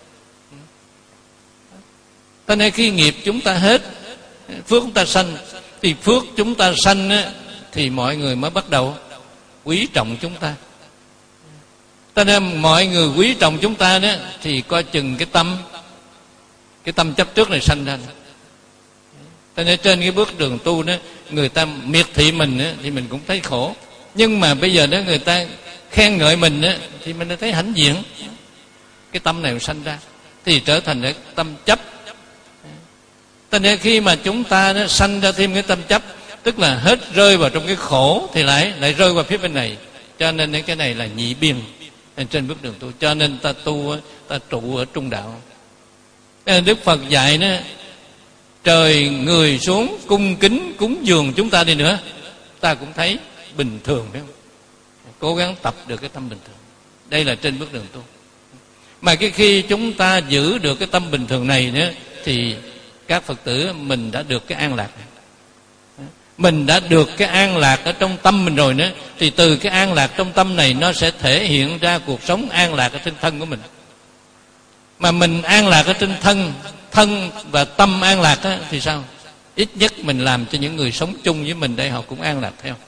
S3: Cho nên khi nghiệp chúng ta hết, phước chúng ta sanh, thì phước chúng ta sanh á, thì mọi người mới bắt đầu quý trọng chúng ta. Cho nên mọi người quý trọng chúng ta đó, thì coi chừng cái tâm cái tâm chấp trước này sanh ra. Cho nên trên cái bước đường tu đó, người ta miệt thị mình đó, thì mình cũng thấy khổ. Nhưng mà bây giờ đó người ta khen ngợi mình đó, thì mình thấy hãnh diện. Cái tâm này sanh ra thì trở thành cái tâm chấp. Cho nên khi mà chúng ta nó sanh ra thêm cái tâm chấp, tức là hết rơi vào trong cái khổ thì lại lại rơi vào phía bên này. Cho nên cái này là nhị biên trên bước đường tu. Cho nên ta tu, ta trụ ở trung đạo. Đức Phật dạy nó, trời người xuống cung kính cúng dường chúng ta đi nữa, ta cũng thấy bình thường, phải không? Cố gắng tập được cái tâm bình thường. Đây là trên bước đường tu. Mà cái khi chúng ta giữ được cái tâm bình thường này nữa, thì các Phật tử mình đã được cái an lạc này. Mình đã được cái an lạc ở trong tâm mình rồi nữa, thì từ cái an lạc trong tâm này nó sẽ thể hiện ra cuộc sống an lạc ở trên thân của mình. Mà mình an lạc ở trên thân, thân và tâm an lạc á, thì sao? Ít nhất mình làm cho những người sống chung với mình đây họ cũng an lạc theo.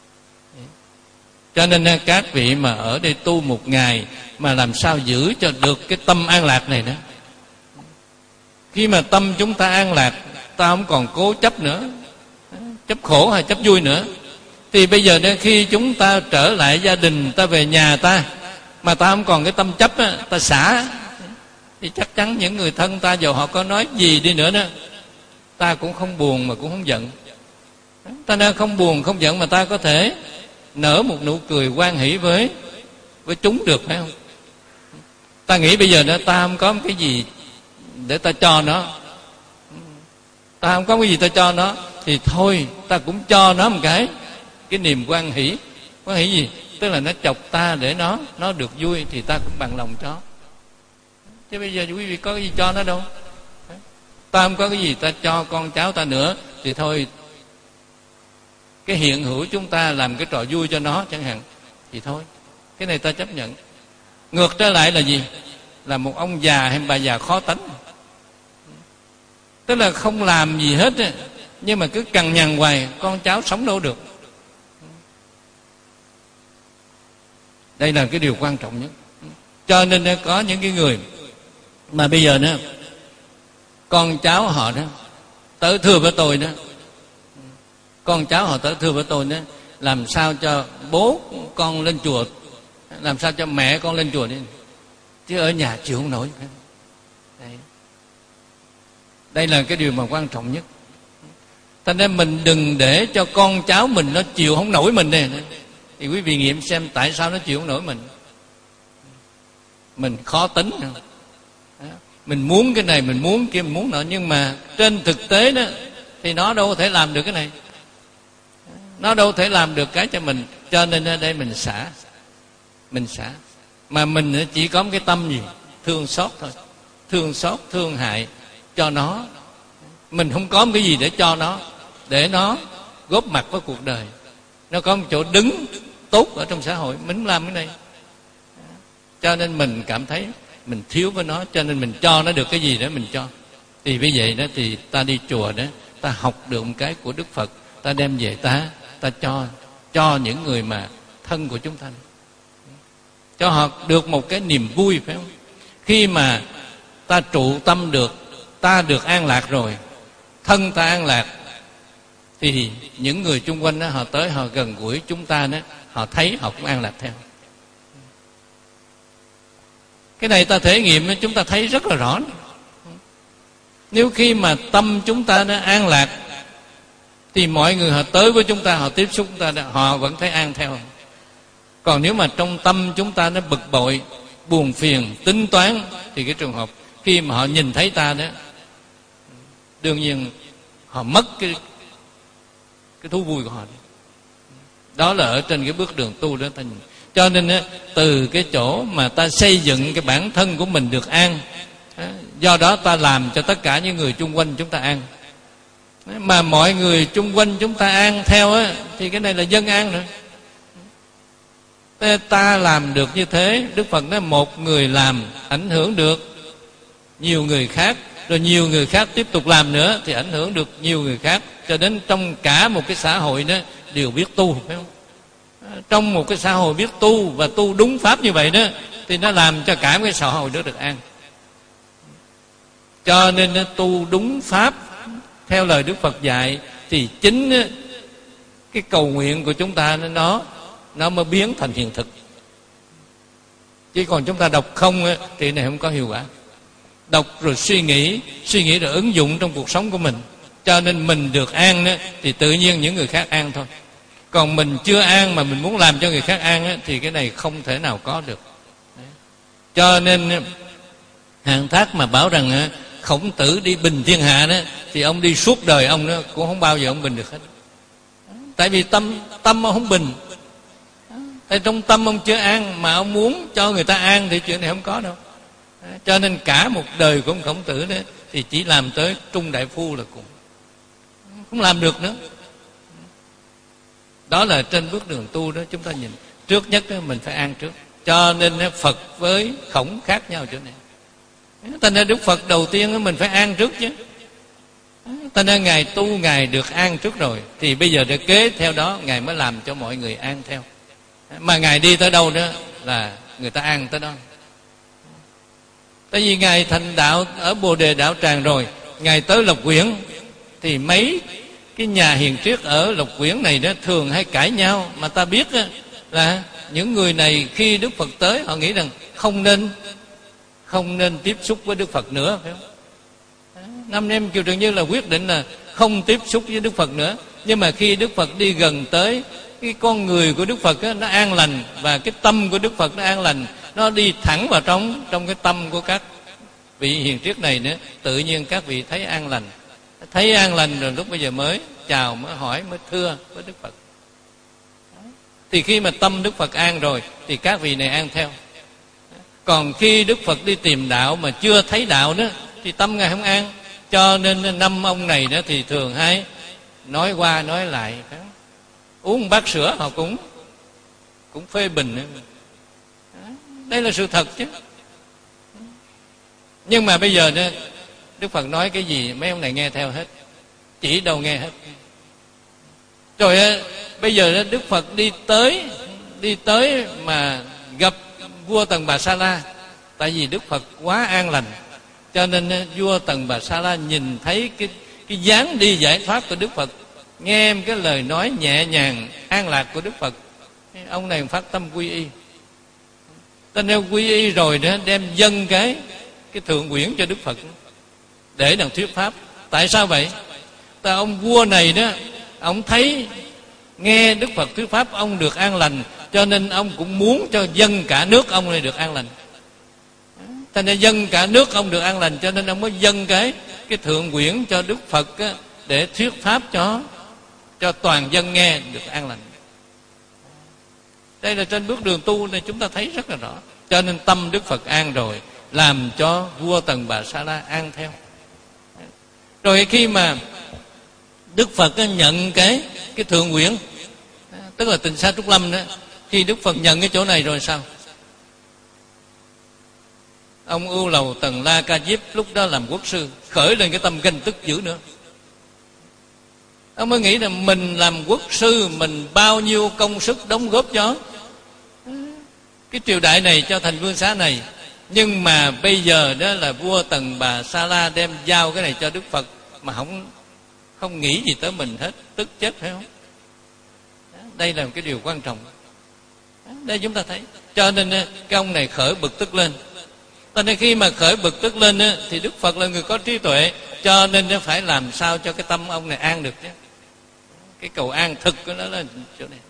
S3: Cho nên các vị mà ở đây tu một ngày mà làm sao giữ cho được cái tâm an lạc này đó. Khi mà tâm chúng ta an lạc, ta không còn cố chấp nữa, chấp khổ hay chấp vui nữa, thì bây giờ khi chúng ta trở lại gia đình, ta về nhà ta, mà ta không còn cái tâm chấp á, ta xả, thì chắc chắn những người thân ta dù họ có nói gì đi nữa đó, ta cũng không buồn mà cũng không giận. Ta nên không buồn không giận mà ta có thể nở một nụ cười hoan hỷ với với chúng được, phải không? Ta nghĩ bây giờ đó ta không có cái gì để ta cho nó, ta không có cái gì ta cho nó, thì thôi ta cũng cho nó một cái cái niềm hoan hỷ. Hoan hỷ gì? Tức là nó chọc ta để nó nó được vui, thì ta cũng bằng lòng cho. Chứ bây giờ quý vị có cái gì cho nó đâu. Ta không có cái gì ta cho con cháu ta nữa, thì thôi cái hiện hữu chúng ta làm cái trò vui cho nó chẳng hạn, thì thôi cái này ta chấp nhận. Ngược trở lại là gì? Là một ông già hay bà già khó tánh, tức là không làm gì hết á, nhưng mà cứ cằn nhằn hoài, con cháu sống đâu được. Đây là cái điều quan trọng nhất. Cho nên có những cái người mà bây giờ nữa con cháu họ đó tới thưa với tôi đó, con cháu họ tới thưa với tôi đó, làm sao cho bố con lên chùa, làm sao cho mẹ con lên chùa đi, chứ ở nhà chịu không nổi. Đây, đây là cái điều mà quan trọng nhất. Thành ra mình đừng để cho con cháu mình nó chịu không nổi mình này. Thì quý vị nghiệm xem tại sao nó chịu không nổi mình. Mình khó tính, mình muốn cái này, mình muốn kia, mình muốn nọ, nhưng mà trên thực tế đó thì nó đâu có thể làm được cái này, nó đâu thể làm được cái cho mình. Cho nên ở đây mình xả, mình xả, mà mình chỉ có một cái tâm gì? Thương xót thôi, thương xót, thương hại cho nó. Mình không có một cái gì để cho nó, để nó góp mặt với cuộc đời, nó có một chỗ đứng tốt ở trong xã hội, mình không làm cái này. Cho nên mình cảm thấy mình thiếu với nó, cho nên mình cho nó được cái gì đó mình cho. Thì vì vậy đó thì ta đi chùa đó, ta học được một cái của Đức Phật, ta đem về ta ta cho cho những người mà thân của chúng ta, cho họ được một cái niềm vui, phải không? Khi mà ta trụ tâm được, ta được an lạc rồi, thân ta an lạc, thì những người chung quanh đó, họ tới họ gần gũi chúng ta đó, họ thấy họ cũng an lạc theo. Cái này ta thể nghiệm, chúng ta thấy rất là rõ. Nếu khi mà tâm chúng ta nó an lạc, thì mọi người họ tới với chúng ta, họ tiếp xúc chúng ta, họ vẫn thấy an theo. Còn nếu mà trong tâm chúng ta nó bực bội, buồn phiền, tính toán, thì cái trường hợp khi mà họ nhìn thấy ta đó, đương nhiên họ mất cái cái thú vui của họ. Đó là ở trên cái bước đường tu đó ta nhìn. Cho nên á, từ cái chỗ mà ta xây dựng cái bản thân của mình được an, do đó ta làm cho tất cả những người chung quanh chúng ta an. Mà mọi người chung quanh chúng ta an theo á, thì cái này là dân an nữa. Ta làm được như thế, Đức Phật nói một người làm ảnh hưởng được nhiều người khác, rồi nhiều người khác tiếp tục làm nữa thì ảnh hưởng được nhiều người khác, cho đến trong cả một cái xã hội đó đều biết tu, phải không? Trong một cái xã hội biết tu và tu đúng pháp như vậy đó, thì nó làm cho cả một cái xã hội đó được an. Cho nên nó tu đúng pháp theo lời Đức Phật dạy thì chính cái cầu nguyện của chúng ta nó nó mới biến thành hiện thực. Chứ còn chúng ta đọc không thì này không có hiệu quả. Đọc rồi suy nghĩ, suy nghĩ rồi ứng dụng trong cuộc sống của mình, cho nên mình được an đó, thì tự nhiên những người khác an thôi. Còn mình chưa an mà mình muốn làm cho người khác an đó, thì cái này không thể nào có được. Đấy. Cho nên Hàn Thác mà bảo rằng Khổng Tử đi bình thiên hạ đó, thì ông đi suốt đời ông đó cũng không bao giờ ông bình được hết. Tại vì tâm tâm ông không bình. Tại trong tâm ông chưa an, mà ông muốn cho người ta an thì chuyện này không có đâu. Cho nên cả một đời của ông Khổng Tử đó thì chỉ làm tới trung đại phu là cùng, không làm được nữa. Đó là trên bước đường tu đó, chúng ta nhìn trước nhất đó, mình phải an trước. Cho nên Phật với Khổng khác nhau chỗ này. Thành ra Đức Phật đầu tiên mình phải an trước chứ. Thành ra Ngài tu Ngài được an trước rồi, thì bây giờ để kế theo đó Ngài mới làm cho mọi người an theo. Mà Ngài đi tới đâu đó là người ta an tới đó. Tại vì Ngài thành đạo ở Bồ Đề Đạo Tràng rồi, Ngài tới Lộc Quyển thì mấy cái nhà hiền triết ở Lộc Quyển này đó thường hay cãi nhau. Mà ta biết là những người này khi Đức Phật tới họ nghĩ rằng không nên không nên tiếp xúc với Đức Phật nữa, phải không? Năm em Kiều Trần Như là quyết định là không tiếp xúc với Đức Phật nữa. Nhưng mà khi Đức Phật đi gần tới, cái con người của Đức Phật đó, nó an lành, và cái tâm của Đức Phật nó an lành, nó đi thẳng vào trong trong cái tâm của các vị hiền triết này nữa. Tự nhiên các vị thấy an lành, thấy an lành rồi lúc bây giờ mới chào, mới hỏi, mới thưa với Đức Phật. Thì khi mà tâm Đức Phật an rồi thì các vị này an theo. Còn khi Đức Phật đi tìm đạo mà chưa thấy đạo đó thì tâm Ngài không an. Cho nên năm ông này đó thì thường hay nói qua nói lại, phải không? Uống bát sữa họ cũng cũng phê bình nữa. Đây là sự thật chứ. Nhưng mà bây giờ đó, Đức Phật nói cái gì mấy ông này nghe theo hết, chỉ đâu nghe hết. Rồi bây giờ đó, Đức Phật đi tới đi tới mà gặp vua Tần Bà Sa La. Tại vì Đức Phật quá an lành, cho nên vua Tần Bà Sa La nhìn thấy cái cái dáng đi giải thoát của Đức Phật, nghe cái lời nói nhẹ nhàng an lạc của Đức Phật, ông này phát tâm quy y. Tên theo quy y rồi đó, đem dâng cái cái thượng quyển cho Đức Phật để đặng thuyết pháp. Tại sao vậy? Tại ông vua này đó, ông thấy nghe Đức Phật thuyết pháp ông được an lành, cho nên ông cũng muốn cho dân cả nước ông này được an lành. Thành ra dân cả nước ông được an lành, cho nên ông mới dâng cái cái thượng quyển cho Đức Phật á, để thuyết pháp cho cho toàn dân nghe được an lành. Đây là trên bước đường tu này chúng ta thấy rất là rõ. Cho nên tâm Đức Phật an rồi, làm cho vua Tần Bà Sa La an theo. Rồi khi mà Đức Phật nhận cái cái thượng quyển, tức là Tịnh Xá Trúc Lâm đó, khi Đức Phật nhận cái chỗ này rồi sao? Ông Ưu Lầu Tần La Ca Diếp lúc đó làm quốc sư, khởi lên cái tâm ganh tức dữ nữa. Ông mới nghĩ là mình làm quốc sư, mình bao nhiêu công sức đóng góp cho cái triều đại này, cho thành vương xá này. Nhưng mà bây giờ đó là vua Tần Bà Sa La đem giao cái này cho Đức Phật mà không không nghĩ gì tới mình hết, tức chết, phải không? Đây là một cái điều quan trọng. Đây chúng ta thấy. Cho nên cái ông này khởi bực tức lên. Cho nên khi mà khởi bực tức lên thì Đức Phật là người có trí tuệ, cho nên nó phải làm sao cho cái tâm ông này an được chứ. Cái cầu an thực của nó là chỗ này.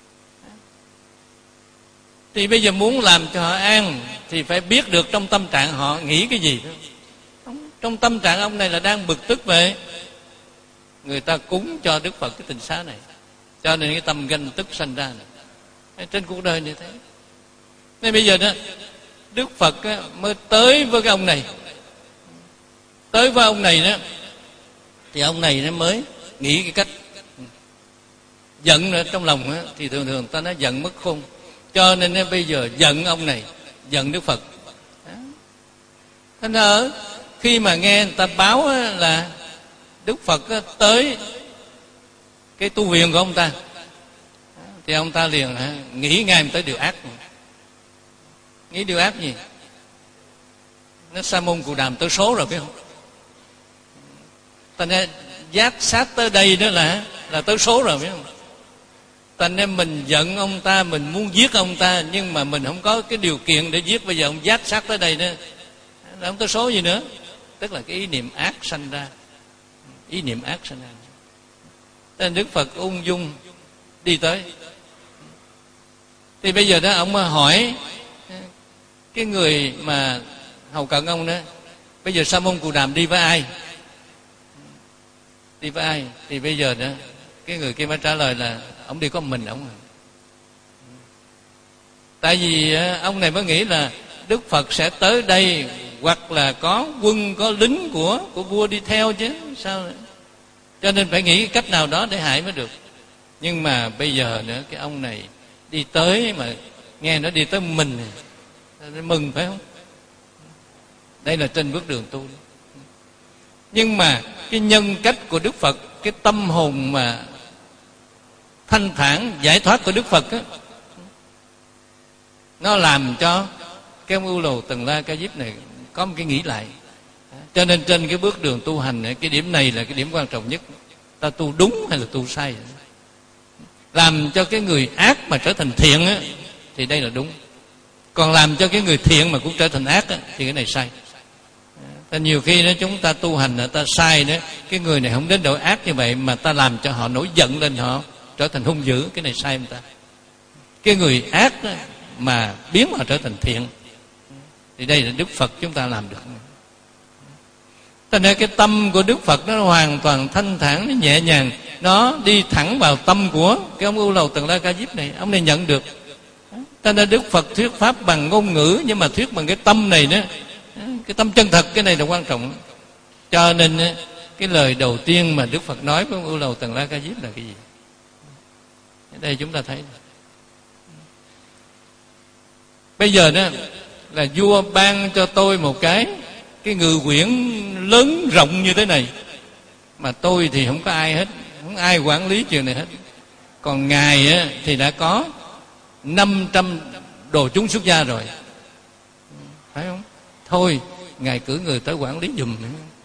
S3: Thì bây giờ muốn làm cho họ an thì phải biết được trong tâm trạng họ nghĩ cái gì. Trong tâm trạng ông này là đang bực tức về người ta cúng cho Đức Phật cái tịnh xá này, cho nên cái tâm ganh tức sanh ra này. Trên cuộc đời như thế. Nên bây giờ đó Đức Phật mới tới với cái ông này. Tới với ông này đó thì ông này nó mới nghĩ cái cách giận ở trong lòng đó, thì thường thường ta nói giận mất khôn. Cho nên bây giờ giận ông này, giận Đức Phật. Thế nên khi mà nghe người ta báo là Đức Phật tới cái tu viện của ông ta, thì ông ta liền nghĩ ngay tới điều ác. Nghĩ điều ác gì? Nó sa môn Cù Đàm tới số rồi, phải không? Ta nên giác sát tới đây đó là là tới số rồi, biết không? Thành nên mình giận ông ta, mình muốn giết ông ta, nhưng mà mình không có cái điều kiện để giết. Bây giờ ông giác sát tới đây đó, là không tới số gì nữa. Tức là cái ý niệm ác sanh ra, ý niệm ác sanh ra. Nên Đức Phật ung dung đi tới. Thì bây giờ đó ông hỏi cái người mà hầu cận ông đó, bây giờ Sa môn Cù Đàm đi với ai? Đi với ai? Thì bây giờ đó cái người kia mới trả lời là ông đi có mình ông. Tại vì ông này mới nghĩ là Đức Phật sẽ tới đây, hoặc là có quân, có lính của của vua đi theo chứ sao nữa. Cho nên phải nghĩ cách nào đó để hại mới được. Nhưng mà bây giờ nữa cái ông này đi tới mà nghe nó đi tới mình, nó mừng phải không? Đây là trên bước đường tu. Nhưng mà cái nhân cách của Đức Phật, cái tâm hồn mà thanh thản giải thoát của Đức Phật á, nó làm cho cái ông Ưu Lầu Tần La Ca Diếp này có một cái nghĩ lại. Cho nên trên cái bước đường tu hành này, cái điểm này là cái điểm quan trọng nhất. Ta tu đúng hay là tu sai? Làm cho cái người ác mà trở thành thiện á, thì đây là đúng. Còn làm cho cái người thiện mà cũng trở thành ác á, thì cái này sai. Nên nhiều khi đó chúng ta tu hành là ta sai đó, cái người này không đến độ ác như vậy mà ta làm cho họ nổi giận lên, họ trở thành hung dữ, cái này sai người ta. Cái người ác đó, mà biến họ trở thành thiện, thì đây là Đức Phật chúng ta làm được. Cho nên cái tâm của Đức Phật nó hoàn toàn thanh thản, nó nhẹ nhàng, nó đi thẳng vào tâm của cái ông Ưu Lầu Tần La Ca Diếp này. Ông này nhận được. Cho nên Đức Phật thuyết pháp bằng ngôn ngữ, nhưng mà thuyết bằng cái tâm này đó, cái tâm chân thật, cái này là quan trọng. Cho nên cái lời đầu tiên mà Đức Phật nói với ông Ưu Lầu Tần La Ca Diếp là cái gì? Ở đây chúng ta thấy bây giờ đó là vua ban cho tôi một cái cái ngự quyển lớn rộng như thế này, mà tôi thì không có ai hết, không ai quản lý chuyện này hết. Còn ngài á, thì đã có năm trăm đồ chúng xuất gia rồi, phải không? Thôi ngài cử người tới quản lý giùm.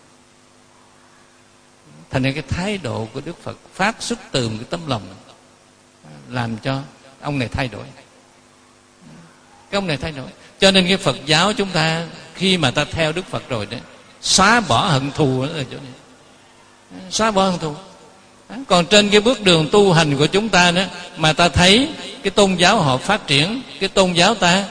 S3: Thành ra cái thái độ của Đức Phật phát xuất từ cái tấm lòng, làm cho ông này thay đổi. Cái ông này thay đổi. Cho nên cái Phật giáo chúng ta khi mà ta theo Đức Phật rồi đó, xóa bỏ hận thù đó là chỗ này. Xóa bỏ hận thù. Còn trên cái bước đường tu hành của chúng ta đó, mà ta thấy cái tôn giáo họ phát triển, cái tôn giáo ta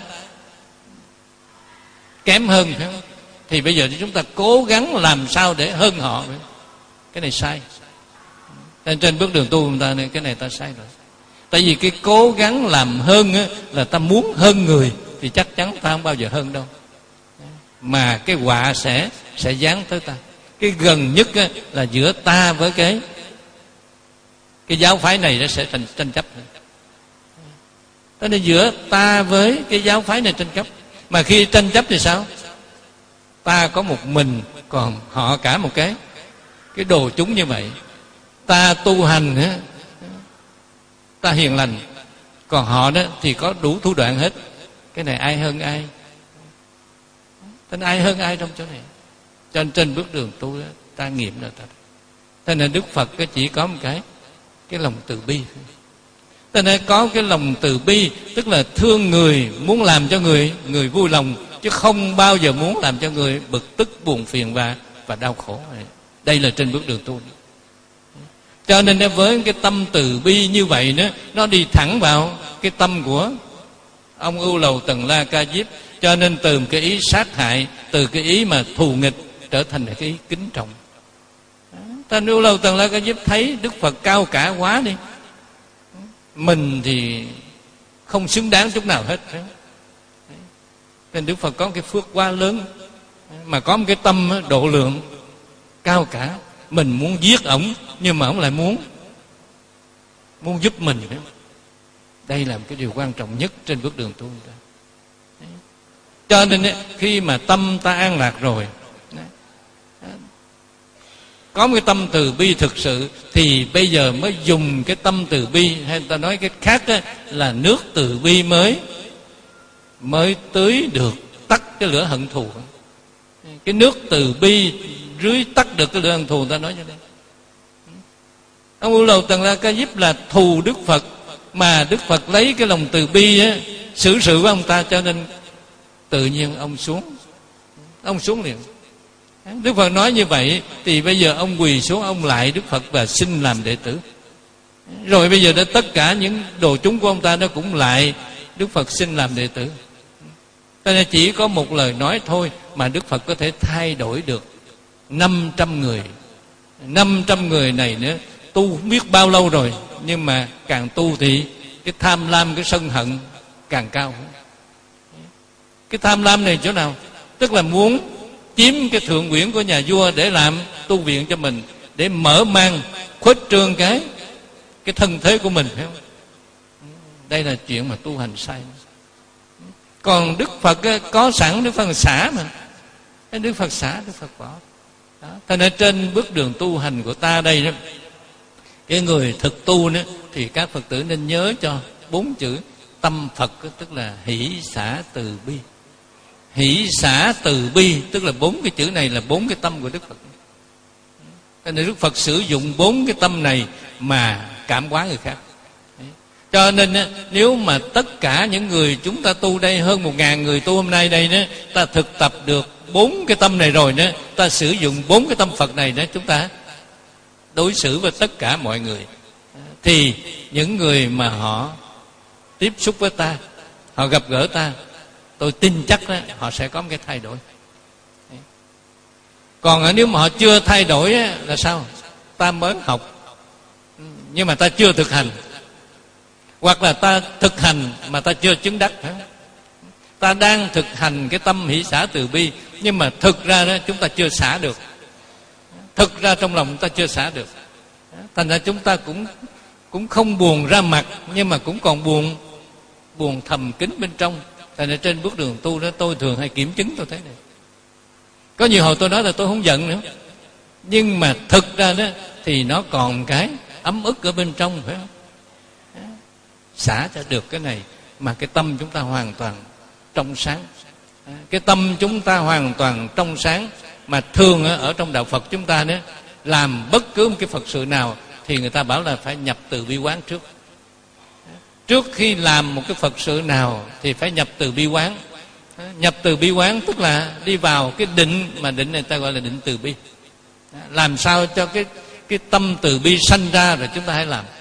S3: kém hơn, phải không? Thì bây giờ chúng ta cố gắng làm sao để hơn họ. Cái này sai. Nên trên bước đường tu của chúng ta này, cái này ta sai rồi. Tại vì cái cố gắng làm hơn á, là ta muốn hơn người, thì chắc chắn ta không bao giờ hơn đâu. Mà cái họa sẽ sẽ giáng tới ta. Cái gần nhất á, là giữa ta với cái cái giáo phái này nó sẽ tranh, tranh chấp. Cho nên giữa ta với cái giáo phái này tranh chấp. Mà khi tranh chấp thì sao? Ta có một mình, còn họ cả một cái cái đồ chúng như vậy. Ta tu hành á, ta hiền lành, còn họ đó thì có đủ thủ đoạn hết. Cái này ai hơn ai? Tên ai hơn ai trong chỗ này? Cho nên trên bước đường tu đó, ta nghiệm rồi ta. Thế nên Đức Phật chỉ có một cái cái lòng từ bi. Thế nên có cái lòng từ bi, tức là thương người, muốn làm cho người người vui lòng, chứ không bao giờ muốn làm cho người bực tức, buồn phiền và và đau khổ. Đây là trên bước đường tu. Cho nên với cái tâm từ bi như vậy đó, nó đi thẳng vào cái tâm của ông Ưu Lầu Tần La Ca Diếp. Cho nên từ cái ý sát hại, từ cái ý mà thù nghịch, trở thành cái ý kính trọng. Thành Ưu Lầu Tần La Ca Diếp thấy Đức Phật cao cả quá đi, mình thì không xứng đáng chút nào hết. Nên Đức Phật có cái phước quá lớn, mà có một cái tâm độ lượng cao cả. Mình muốn giết ổng, nhưng mà ổng lại muốn muốn giúp mình. Đây là một cái điều quan trọng nhất trên bước đường tu. Cho nên khi mà tâm ta an lạc rồi, có một cái tâm từ bi thực sự, thì bây giờ mới dùng cái tâm từ bi, hay ta nói cái khác đó, là nước từ bi mới mới tưới được tắt cái lửa hận thù. Cái nước từ bi rưới tắt được cái lửa hận thù, ta nói như đây. Ông U Lầu Tần La Ca Diếp là thù Đức Phật, mà Đức Phật lấy cái lòng từ bi á, xử sự với ông ta, cho nên tự nhiên ông xuống, ông xuống liền. Đức Phật nói như vậy thì bây giờ ông quỳ xuống, ông lại Đức Phật và xin làm đệ tử. Rồi bây giờ đó tất cả những đồ chúng của ông ta nó cũng lại Đức Phật xin làm đệ tử. Cho nên chỉ có một lời nói thôi mà Đức Phật có thể thay đổi được năm trăm người. Năm trăm người này nữa tu không biết bao lâu rồi, nhưng mà càng tu thì cái tham lam, cái sân hận càng cao. Cái tham lam này chỗ nào? Tức là muốn chiếm cái thượng quyển của nhà vua để làm tu viện cho mình, để mở mang khuếch trương cái cái thân thế của mình, phải không? Đây là chuyện mà tu hành sai. Còn Đức Phật có sẵn, Đức Phật xả mà, Đức Phật xả, Đức Phật bỏ. Đó. Thế nên trên bước đường tu hành của ta đây đó, cái người thực tu đó, thì các Phật tử nên nhớ cho bốn chữ tâm Phật, tức là hỷ xả từ bi. Hỷ xả từ bi tức là bốn cái chữ này là bốn cái tâm của Đức Phật. Thế nên Đức Phật sử dụng bốn cái tâm này mà cảm hóa người khác. Cho nên nếu mà tất cả những người chúng ta tu đây, hơn một ngàn người tu hôm nay đây đó, ta thực tập được bốn cái tâm này rồi đó, ta sử dụng bốn cái tâm Phật này đó, chúng ta đối xử với tất cả mọi người, thì những người mà họ tiếp xúc với ta, họ gặp gỡ ta, tôi tin chắc đó, họ sẽ có một cái thay đổi. Còn nếu mà họ chưa thay đổi là sao? Ta mới học nhưng mà ta chưa thực hành, hoặc là ta thực hành mà ta chưa chứng đắc. Ta đang thực hành cái tâm hỷ xả từ bi, nhưng mà thực ra đó chúng ta chưa xả được. Thực ra trong lòng chúng ta chưa xả được. Thành ra chúng ta cũng cũng không buồn ra mặt, nhưng mà cũng còn buồn buồn thầm kín bên trong. Thành ra trên bước đường tu đó, tôi thường hay kiểm chứng tôi thấy này. Có nhiều hồi tôi nói là tôi không giận nữa, nhưng mà thực ra đó thì nó còn cái ấm ức ở bên trong, phải không? Xả cho được cái này mà cái tâm chúng ta hoàn toàn trong sáng. Cái tâm chúng ta hoàn toàn trong sáng. Mà thường ở trong đạo Phật chúng ta đó, làm bất cứ một cái Phật sự nào thì người ta bảo là phải nhập từ bi quán trước. Trước khi làm một cái Phật sự nào thì phải nhập từ bi quán. Nhập từ bi quán tức là đi vào cái định, mà định này ta gọi là định từ bi. Làm sao cho cái cái tâm từ bi sanh ra rồi chúng ta hãy làm.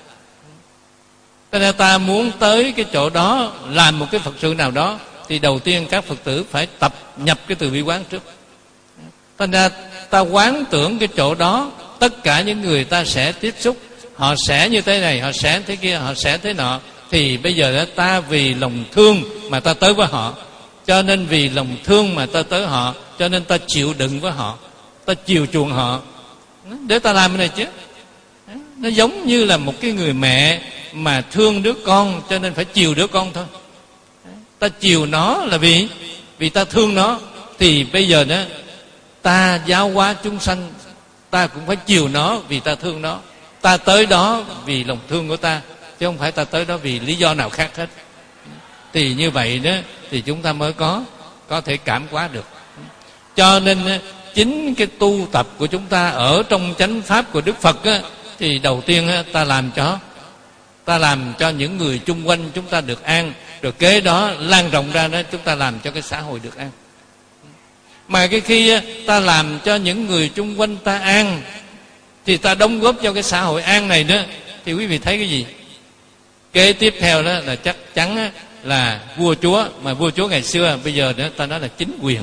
S3: Cho nên ta muốn tới cái chỗ đó, làm một cái Phật sự nào đó, thì đầu tiên các Phật tử phải tập nhập cái từ bi quán trước. Cho nên ta quán tưởng cái chỗ đó, tất cả những người ta sẽ tiếp xúc, họ sẽ như thế này, họ sẽ thế kia, họ sẽ thế nọ. Thì bây giờ đó ta vì lòng thương mà ta tới với họ, cho nên vì lòng thương mà ta tới họ, cho nên ta chịu đựng với họ, ta chiều chuộng họ để ta làm cái này chứ. Nó giống như là một cái người mẹ mà thương đứa con, cho nên phải chiều đứa con thôi. Ta chiều nó là vì vì ta thương nó. Thì bây giờ đó ta giáo hóa chúng sanh, ta cũng phải chiều nó vì ta thương nó. Ta tới đó vì lòng thương của ta, chứ không phải ta tới đó vì lý do nào khác hết. Thì như vậy đó thì chúng ta mới có có thể cảm hóa được. Cho nên chính cái tu tập của chúng ta ở trong chánh pháp của Đức Phật á, thì đầu tiên á, ta làm cho ta làm cho những người chung quanh chúng ta được an, rồi kế đó lan rộng ra đó chúng ta làm cho cái xã hội được an. Mà cái khi á, ta làm cho những người chung quanh ta an, thì ta đóng góp cho cái xã hội an này đó, thì quý vị thấy cái gì? Kế tiếp theo đó là chắc chắn á, là vua chúa. Mà vua chúa ngày xưa, bây giờ đó ta nói là chính quyền.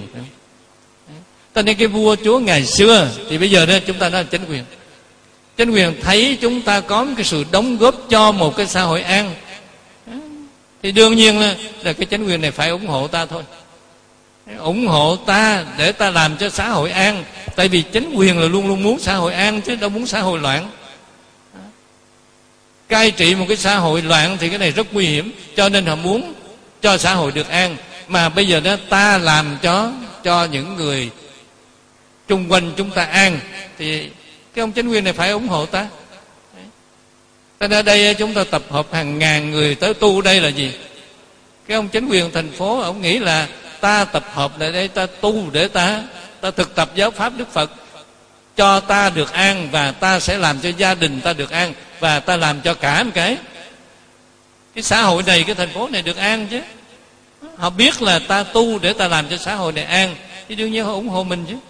S3: Cho nên cái vua chúa ngày xưa thì bây giờ đó chúng ta nói là chính quyền. Chính quyền thấy chúng ta có một cái sự đóng góp cho một cái xã hội an, thì đương nhiên là, là cái chính quyền này phải ủng hộ ta thôi. Ủng hộ ta để ta làm cho xã hội an. Tại vì chính quyền là luôn luôn muốn xã hội an, chứ đâu muốn xã hội loạn. Cai trị một cái xã hội loạn thì cái này rất nguy hiểm. Cho nên họ muốn cho xã hội được an. Mà bây giờ đó ta làm cho cho những người chung quanh chúng ta an, thì cái ông chính quyền này phải ủng hộ ta. Cho nên ở đây chúng ta tập hợp hàng ngàn người tới tu đây là gì? Cái ông chính quyền thành phố, ông nghĩ là ta tập hợp lại đây, ta tu để ta ta thực tập giáo pháp Đức Phật. cho ta được an, và ta sẽ làm cho gia đình ta được an, và ta làm cho cả một cái cái xã hội này, cái thành phố này được an chứ. Họ biết là ta tu để ta làm cho xã hội này an, thì đương nhiên họ ủng hộ mình chứ.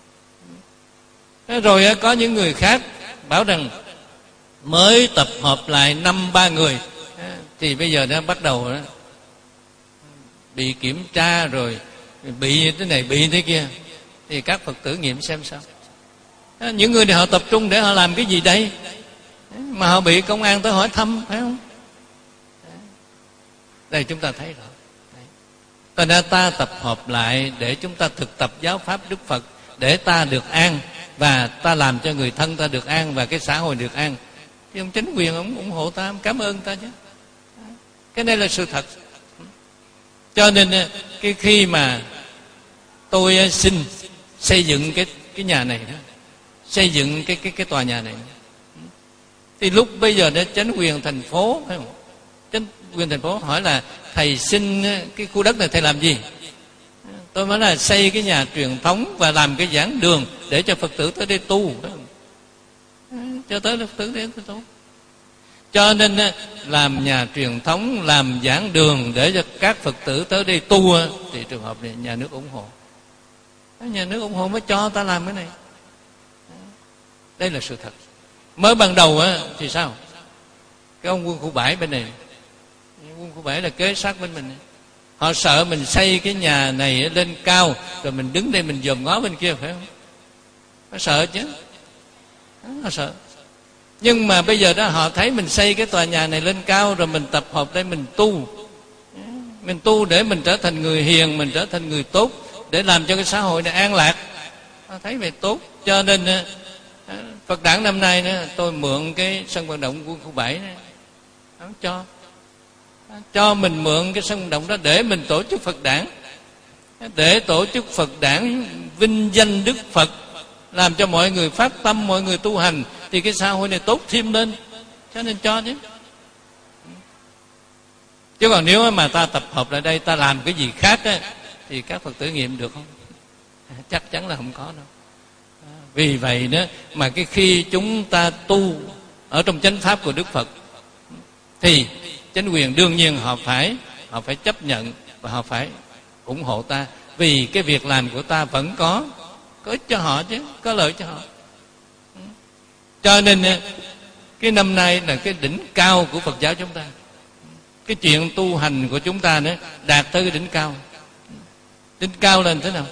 S3: Rồi có những người khác bảo rằng mới tập hợp lại năm ba người thì bây giờ nó bắt đầu bị kiểm tra, rồi bị thế này bị thế kia, thì các Phật tử nghiệm xem sao. Những người này họ tập trung để họ làm cái gì đây mà họ bị công an tới hỏi thăm, phải không? Đây chúng ta thấy rồi. Tại nên ta tập hợp lại để chúng ta thực tập giáo pháp Đức Phật, để ta được an, và ta làm cho người thân ta được an, và cái xã hội được an. Thì ông chính quyền ông ủng hộ ta, ông cảm ơn ta chứ. Cái này là sự thật. Cho nên cái khi mà tôi xin xây dựng cái cái nhà này đó, xây dựng cái cái cái tòa nhà này, thì lúc bây giờ đó chính quyền thành phố, phải không? Chính quyền thành phố hỏi là thầy xin cái khu đất này thầy làm gì? Tôi nói là xây cái nhà truyền thống và làm cái giảng đường để cho Phật tử tới đây tu, cho tới Phật tử đến tới tu. Cho nên làm nhà truyền thống, làm giảng đường để cho các Phật tử tới đây tu, thì trường hợp này nhà nước ủng hộ. Nhà nước ủng hộ mới cho ta làm cái này. Đây là sự thật. Mới ban đầu á thì sao? Cái ông quân khu bảy bên này, quân khu bảy là kế sát bên mình, họ sợ mình xây cái nhà này lên cao rồi mình đứng đây mình dòm ngó bên kia, phải không? Họ sợ chứ, họ sợ. Nhưng mà bây giờ đó họ thấy mình xây cái tòa nhà này lên cao, rồi mình tập hợp đây mình tu, mình tu để mình trở thành người hiền, mình trở thành người tốt, để làm cho cái xã hội này an lạc. Họ thấy vậy tốt. Cho nên Phật đản năm nay nữa, tôi mượn cái sân vận động quân khu bảy này, không cho cho mình mượn cái sân vận động đó để mình tổ chức Phật đản, để tổ chức Phật đản vinh danh Đức Phật, làm cho mọi người phát tâm, mọi người tu hành, thì cái xã hội này tốt thêm lên. Cho nên cho chứ. Chứ còn nếu mà ta tập hợp lại đây, ta làm cái gì khác á, thì các Phật tử nghiệm được không? Chắc chắn là không có đâu. Vì vậy đó mà cái khi chúng ta tu ở trong chánh pháp của Đức Phật, thì chính quyền đương nhiên họ phải họ phải chấp nhận và họ phải ủng hộ ta, vì cái việc làm của ta vẫn có có ích cho họ chứ, có lợi cho họ. Cho nên cái năm nay là cái đỉnh cao của Phật giáo chúng ta. Cái chuyện tu hành của chúng ta nữa đạt tới cái đỉnh cao. Đỉnh cao lên thế nào?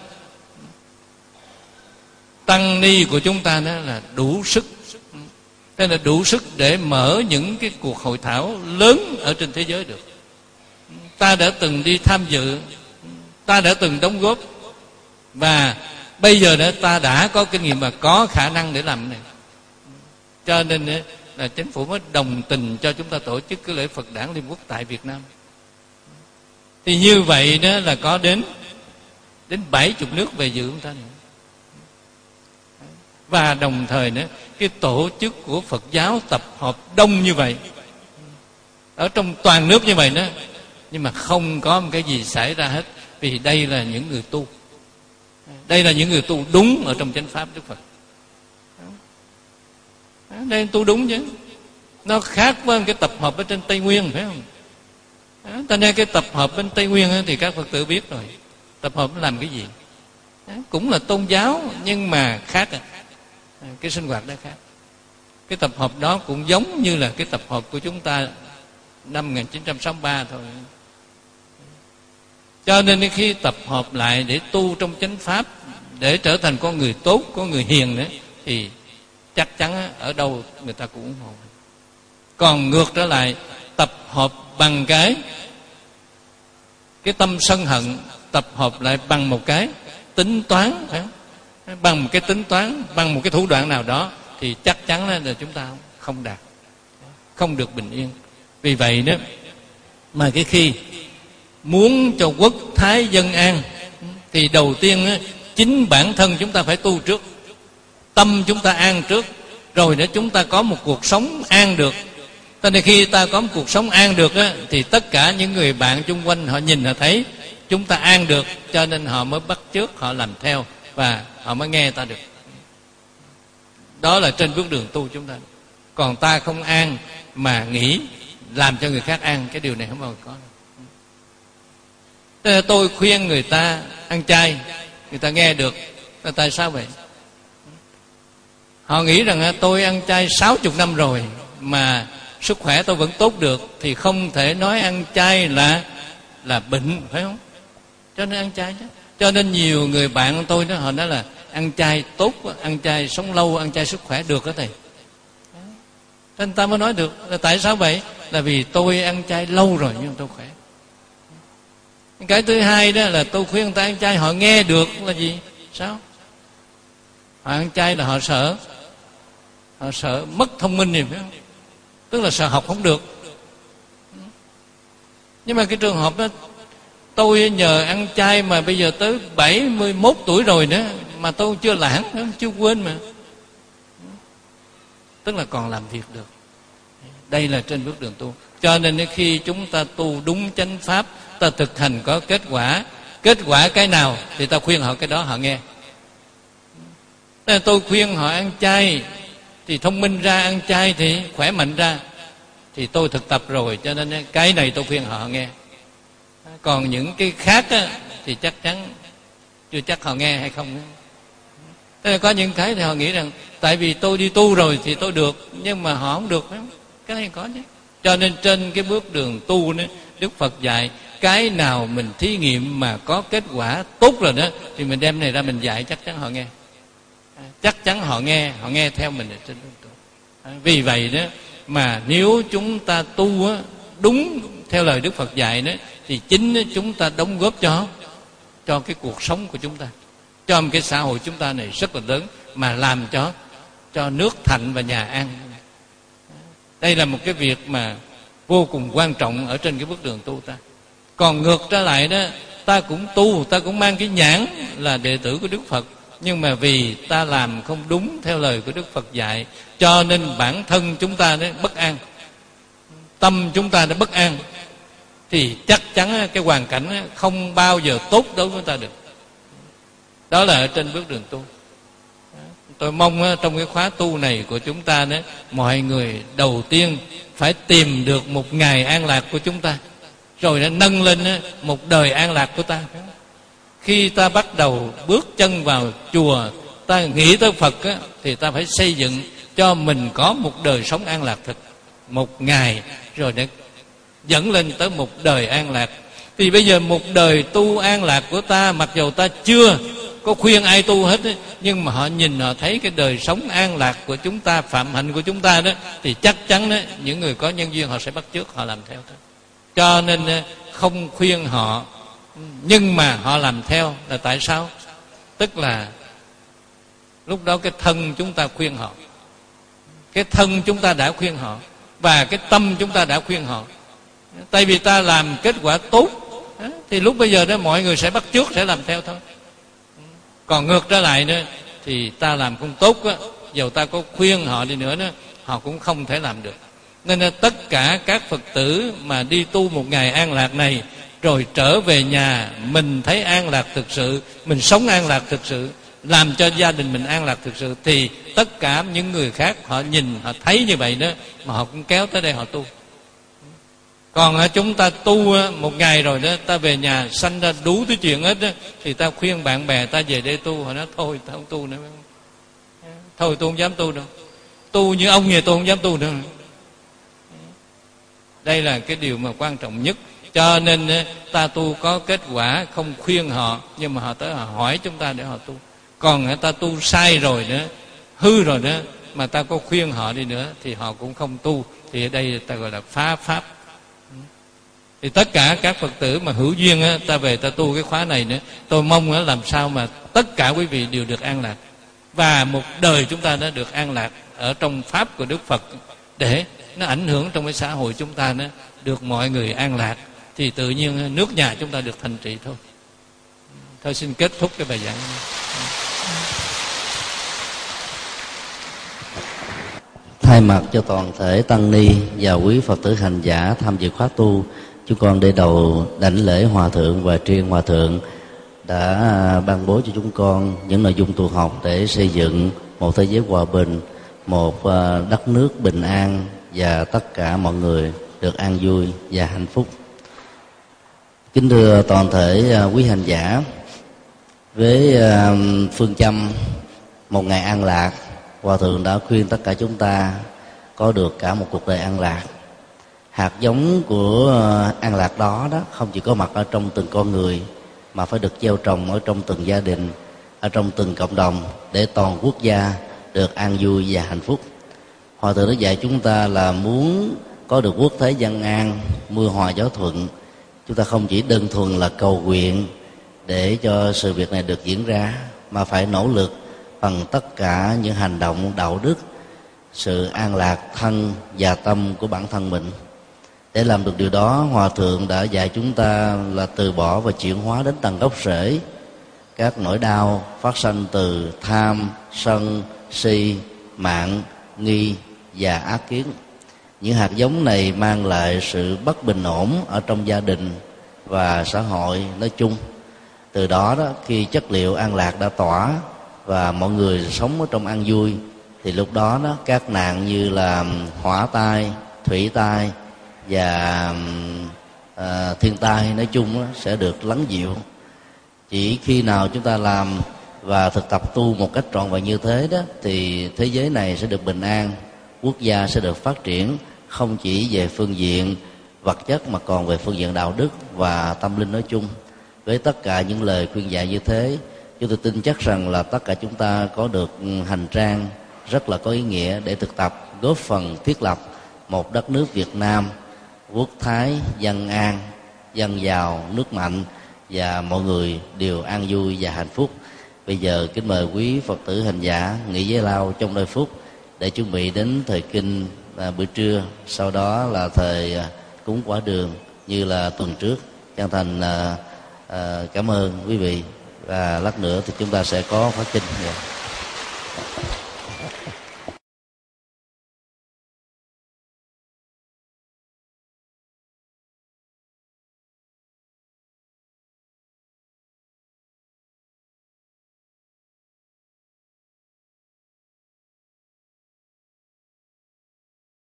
S3: Tăng ni của chúng ta đó là đủ sức, thế là đủ sức để mở những cái cuộc hội thảo lớn ở trên thế giới được. Ta đã từng đi tham dự, ta đã từng đóng góp, và bây giờ đó ta đã có kinh nghiệm và có khả năng để làm cái này. Cho nên là chính phủ mới đồng tình cho chúng ta tổ chức cái lễ Phật đản Liên Quốc tại Việt Nam. Thì như vậy đó là có đến đến bảy chục nước về dự chúng ta nữa. Và đồng thời nữa, cái tổ chức của Phật giáo tập hợp đông như vậy ở trong toàn nước như vậy đó, nhưng mà không có một cái gì xảy ra hết, vì đây là những người tu, đây là những người tu đúng ở trong chánh pháp Đức Phật. Đây tu đúng chứ, nó khác với cái tập hợp ở trên Tây Nguyên, phải không? Cho nên cái tập hợp bên Tây Nguyên thì các Phật tử biết rồi, tập hợp làm cái gì, cũng là tôn giáo nhưng mà khác à. Cái sinh hoạt đó khác. Cái tập hợp đó cũng giống như là cái tập hợp của chúng ta năm một nghìn chín trăm sáu mươi ba thôi. Cho nên khi tập hợp lại để tu trong chánh pháp, để trở thành con người tốt, con người hiền nữa, thì chắc chắn ở đâu người ta cũng ủng hộ. Còn ngược trở lại, tập hợp bằng cái cái tâm sân hận, tập hợp lại bằng một cái tính toán, phải không? Bằng một cái tính toán, bằng một cái thủ đoạn nào đó, thì chắc chắn là chúng ta không đạt, không được bình yên. Vì vậy đó mà cái khi muốn cho quốc thái dân an, thì đầu tiên chính bản thân chúng ta phải tu trước, tâm chúng ta an trước, rồi để chúng ta có một cuộc sống an được. Cho nên khi ta có một cuộc sống an được á, thì tất cả những người bạn chung quanh họ nhìn họ thấy chúng ta an được, cho nên họ mới bắt chước, họ làm theo, và họ mới nghe ta được. Đó là trên bước đường tu chúng ta. Còn ta không an mà nghĩ làm cho người khác an, cái điều này không bao giờ có. Thế là tôi khuyên người ta ăn chay, người ta nghe được, là tại sao vậy? Họ nghĩ rằng tôi ăn chay sáu mươi năm rồi mà sức khỏe tôi vẫn tốt được, thì không thể nói ăn chay là là bệnh, phải không? Cho nên ăn chay chứ. Cho nên nhiều người bạn của tôi đó, họ nói là ăn chay tốt, ăn chay sống lâu, ăn chay sức khỏe được đó thầy. Nên ta mới nói được là tại sao vậy? Là vì tôi ăn chay lâu rồi nhưng tôi khỏe. Cái thứ hai đó là tôi khuyên người ta ăn chay, họ nghe được là gì? Sao? Họ ăn chay là họ sợ, họ sợ mất thông minh gì, phải không? Tức là sợ học không được. Nhưng mà cái trường hợp đó, tôi nhờ ăn chay mà bây giờ tới bảy mươi mốt tuổi rồi nữa mà tôi chưa lãng, chưa quên mà. Tức là còn làm việc được. Đây là trên bước đường tu. Cho nên khi chúng ta tu đúng chánh pháp, ta thực hành có kết quả. Kết quả cái nào thì ta khuyên họ cái đó họ nghe. Nên tôi khuyên họ ăn chay thì thông minh ra, ăn chay thì khỏe mạnh ra, thì tôi thực tập rồi, cho nên cái này tôi khuyên họ nghe. Còn những cái khác á, thì chắc chắn chưa chắc họ nghe hay không. Thế là có những cái thì họ nghĩ rằng tại vì tôi đi tu rồi thì tôi được, nhưng mà họ không được, phải không? Cái này có chứ. Cho nên trên cái bước đường tu đó, Đức Phật dạy cái nào mình thí nghiệm mà có kết quả tốt rồi đó, thì mình đem này ra mình dạy, chắc chắn họ nghe. Chắc chắn họ nghe, họ nghe theo mình ở trên đường tu. Vì vậy đó mà nếu chúng ta tu á, đúng theo lời Đức Phật dạy đó, thì chính chúng ta đóng góp cho cho cái cuộc sống của chúng ta, cho một cái xã hội chúng ta này rất là lớn, mà làm cho cho nước thạnh và nhà an. Đây là một cái việc mà vô cùng quan trọng ở trên cái bước đường tu ta. Còn ngược trở lại đó, ta cũng tu, ta cũng mang cái nhãn là đệ tử của Đức Phật, nhưng mà vì ta làm không đúng theo lời của Đức Phật dạy, cho nên bản thân chúng ta nó bất an, tâm chúng ta nó bất an, thì chắc chắn cái hoàn cảnh không bao giờ tốt đối với ta được. Đó là ở trên bước đường tu. Tôi mong trong cái khóa tu này của chúng ta đó, mọi người đầu tiên phải tìm được một ngày an lạc của chúng ta, rồi nó nâng lên một đời an lạc của ta. Khi ta bắt đầu bước chân vào chùa, ta nghĩ tới Phật á, thì ta phải xây dựng cho mình có một đời sống an lạc thực, một ngày rồi để dẫn lên tới một đời an lạc. Thì bây giờ một đời tu an lạc của ta, mặc dù ta chưa có khuyên ai tu hết ấy, nhưng mà họ nhìn họ thấy cái đời sống an lạc của chúng ta, phạm hạnh của chúng ta đó, thì chắc chắn đó, những người có nhân duyên họ sẽ bắt chước, họ làm theo thôi. Cho nên không khuyên họ, nhưng mà họ làm theo là tại sao? Tức là lúc đó cái thân chúng ta khuyên họ, cái thân chúng ta đã khuyên họ, và cái tâm chúng ta đã khuyên họ. Tại vì ta làm kết quả tốt, thì lúc bây giờ đó mọi người sẽ bắt chước, sẽ làm theo thôi. Còn ngược trở lại nữa, thì ta làm không tốt á, dầu ta có khuyên họ đi nữa đó, họ cũng không thể làm được. Nên là tất cả các Phật tử mà đi tu một ngày an lạc này, rồi trở về nhà mình thấy an lạc thực sự, mình sống an lạc thực sự, làm cho gia đình mình an lạc thực sự, thì tất cả những người khác họ nhìn, họ thấy như vậy đó, mà họ cũng kéo tới đây họ tu. Còn chúng ta tu một ngày rồi đó, ta về nhà sanh ra đủ thứ chuyện hết đó, thì ta khuyên bạn bè ta về đây tu, họ nói thôi ta không tu nữa, thôi tôi không dám tu đâu, tu như ông nhà tôi không dám tu nữa. Đây là cái điều mà quan trọng nhất. Cho nên ta tu có kết quả, không khuyên họ, nhưng mà họ tới họ hỏi chúng ta để họ tu. Còn ta tu sai rồi nữa, hư rồi nữa, mà ta có khuyên họ đi nữa thì họ cũng không tu. Thì ở đây ta gọi là phá pháp. Thì tất cả các Phật tử mà hữu duyên á, ta về ta tu cái khóa này nữa, tôi mong á, làm sao mà tất cả quý vị đều được an lạc, và một đời chúng ta đã được an lạc ở trong pháp của Đức Phật, để nó ảnh hưởng trong cái xã hội chúng ta đó, được mọi người an lạc, thì tự nhiên nước nhà chúng ta được thành trị thôi. Thôi xin kết thúc cái bài giảng này.
S2: Thay mặt cho toàn thể tăng ni và quý Phật tử hành giả tham dự khóa tu, chúng con để đầu đảnh lễ Hòa Thượng và tri ân Hòa Thượng đã ban bố cho chúng con những nội dung tu học để xây dựng một thế giới hòa bình, một đất nước bình an và tất cả mọi người được an vui và hạnh phúc. Kính thưa toàn thể quý hành giả, với phương châm một ngày an lạc, Hòa Thượng đã khuyên tất cả chúng ta có được cả một cuộc đời an lạc. Hạt giống của an lạc đó đó không chỉ có mặt ở trong từng con người, mà phải được gieo trồng ở trong từng gia đình, ở trong từng cộng đồng, để toàn quốc gia được an vui và hạnh phúc. Hòa Thượng đã dạy chúng ta là muốn có được quốc thế dân an, mưa hòa gió thuận, chúng ta không chỉ đơn thuần là cầu nguyện để cho sự việc này được diễn ra, mà phải nỗ lực bằng tất cả những hành động đạo đức, sự an lạc thân và tâm của bản thân mình. Để làm được điều đó, Hòa Thượng đã dạy chúng ta là từ bỏ và chuyển hóa đến tận gốc rễ các nỗi đau phát sinh từ tham, sân, si, mạn, nghi và ác kiến. Những hạt giống này mang lại sự bất bình ổn ở trong gia đình và xã hội nói chung. Từ đó đó, khi chất liệu an lạc đã tỏa và mọi người sống ở trong an vui, thì lúc đó đó các nạn như là hỏa tai, thủy tai và à, thiên tai nói chung đó, sẽ được lắng dịu. Chỉ khi nào chúng ta làm và thực tập tu một cách trọn vẹn như thế đó, thì thế giới này sẽ được bình an, quốc gia sẽ được phát triển, không chỉ về phương diện vật chất mà còn về phương diện đạo đức và tâm linh nói chung. Với tất cả những lời khuyên dạy như thế, chúng tôi tin chắc rằng là tất cả chúng ta có được hành trang rất là có ý nghĩa để thực tập, góp phần thiết lập một đất nước Việt Nam quốc thái, dân an, dân giàu, nước mạnh và mọi người đều an vui và hạnh phúc. Bây giờ kính mời quý Phật tử hành giả nghỉ giải lao trong đôi phút để chuẩn bị đến thời kinh à, bữa trưa, sau đó là thời à, cúng quả đường như là tuần trước. Chân thành à, à, cảm ơn quý vị, và lát nữa thì chúng ta sẽ có phát kinh.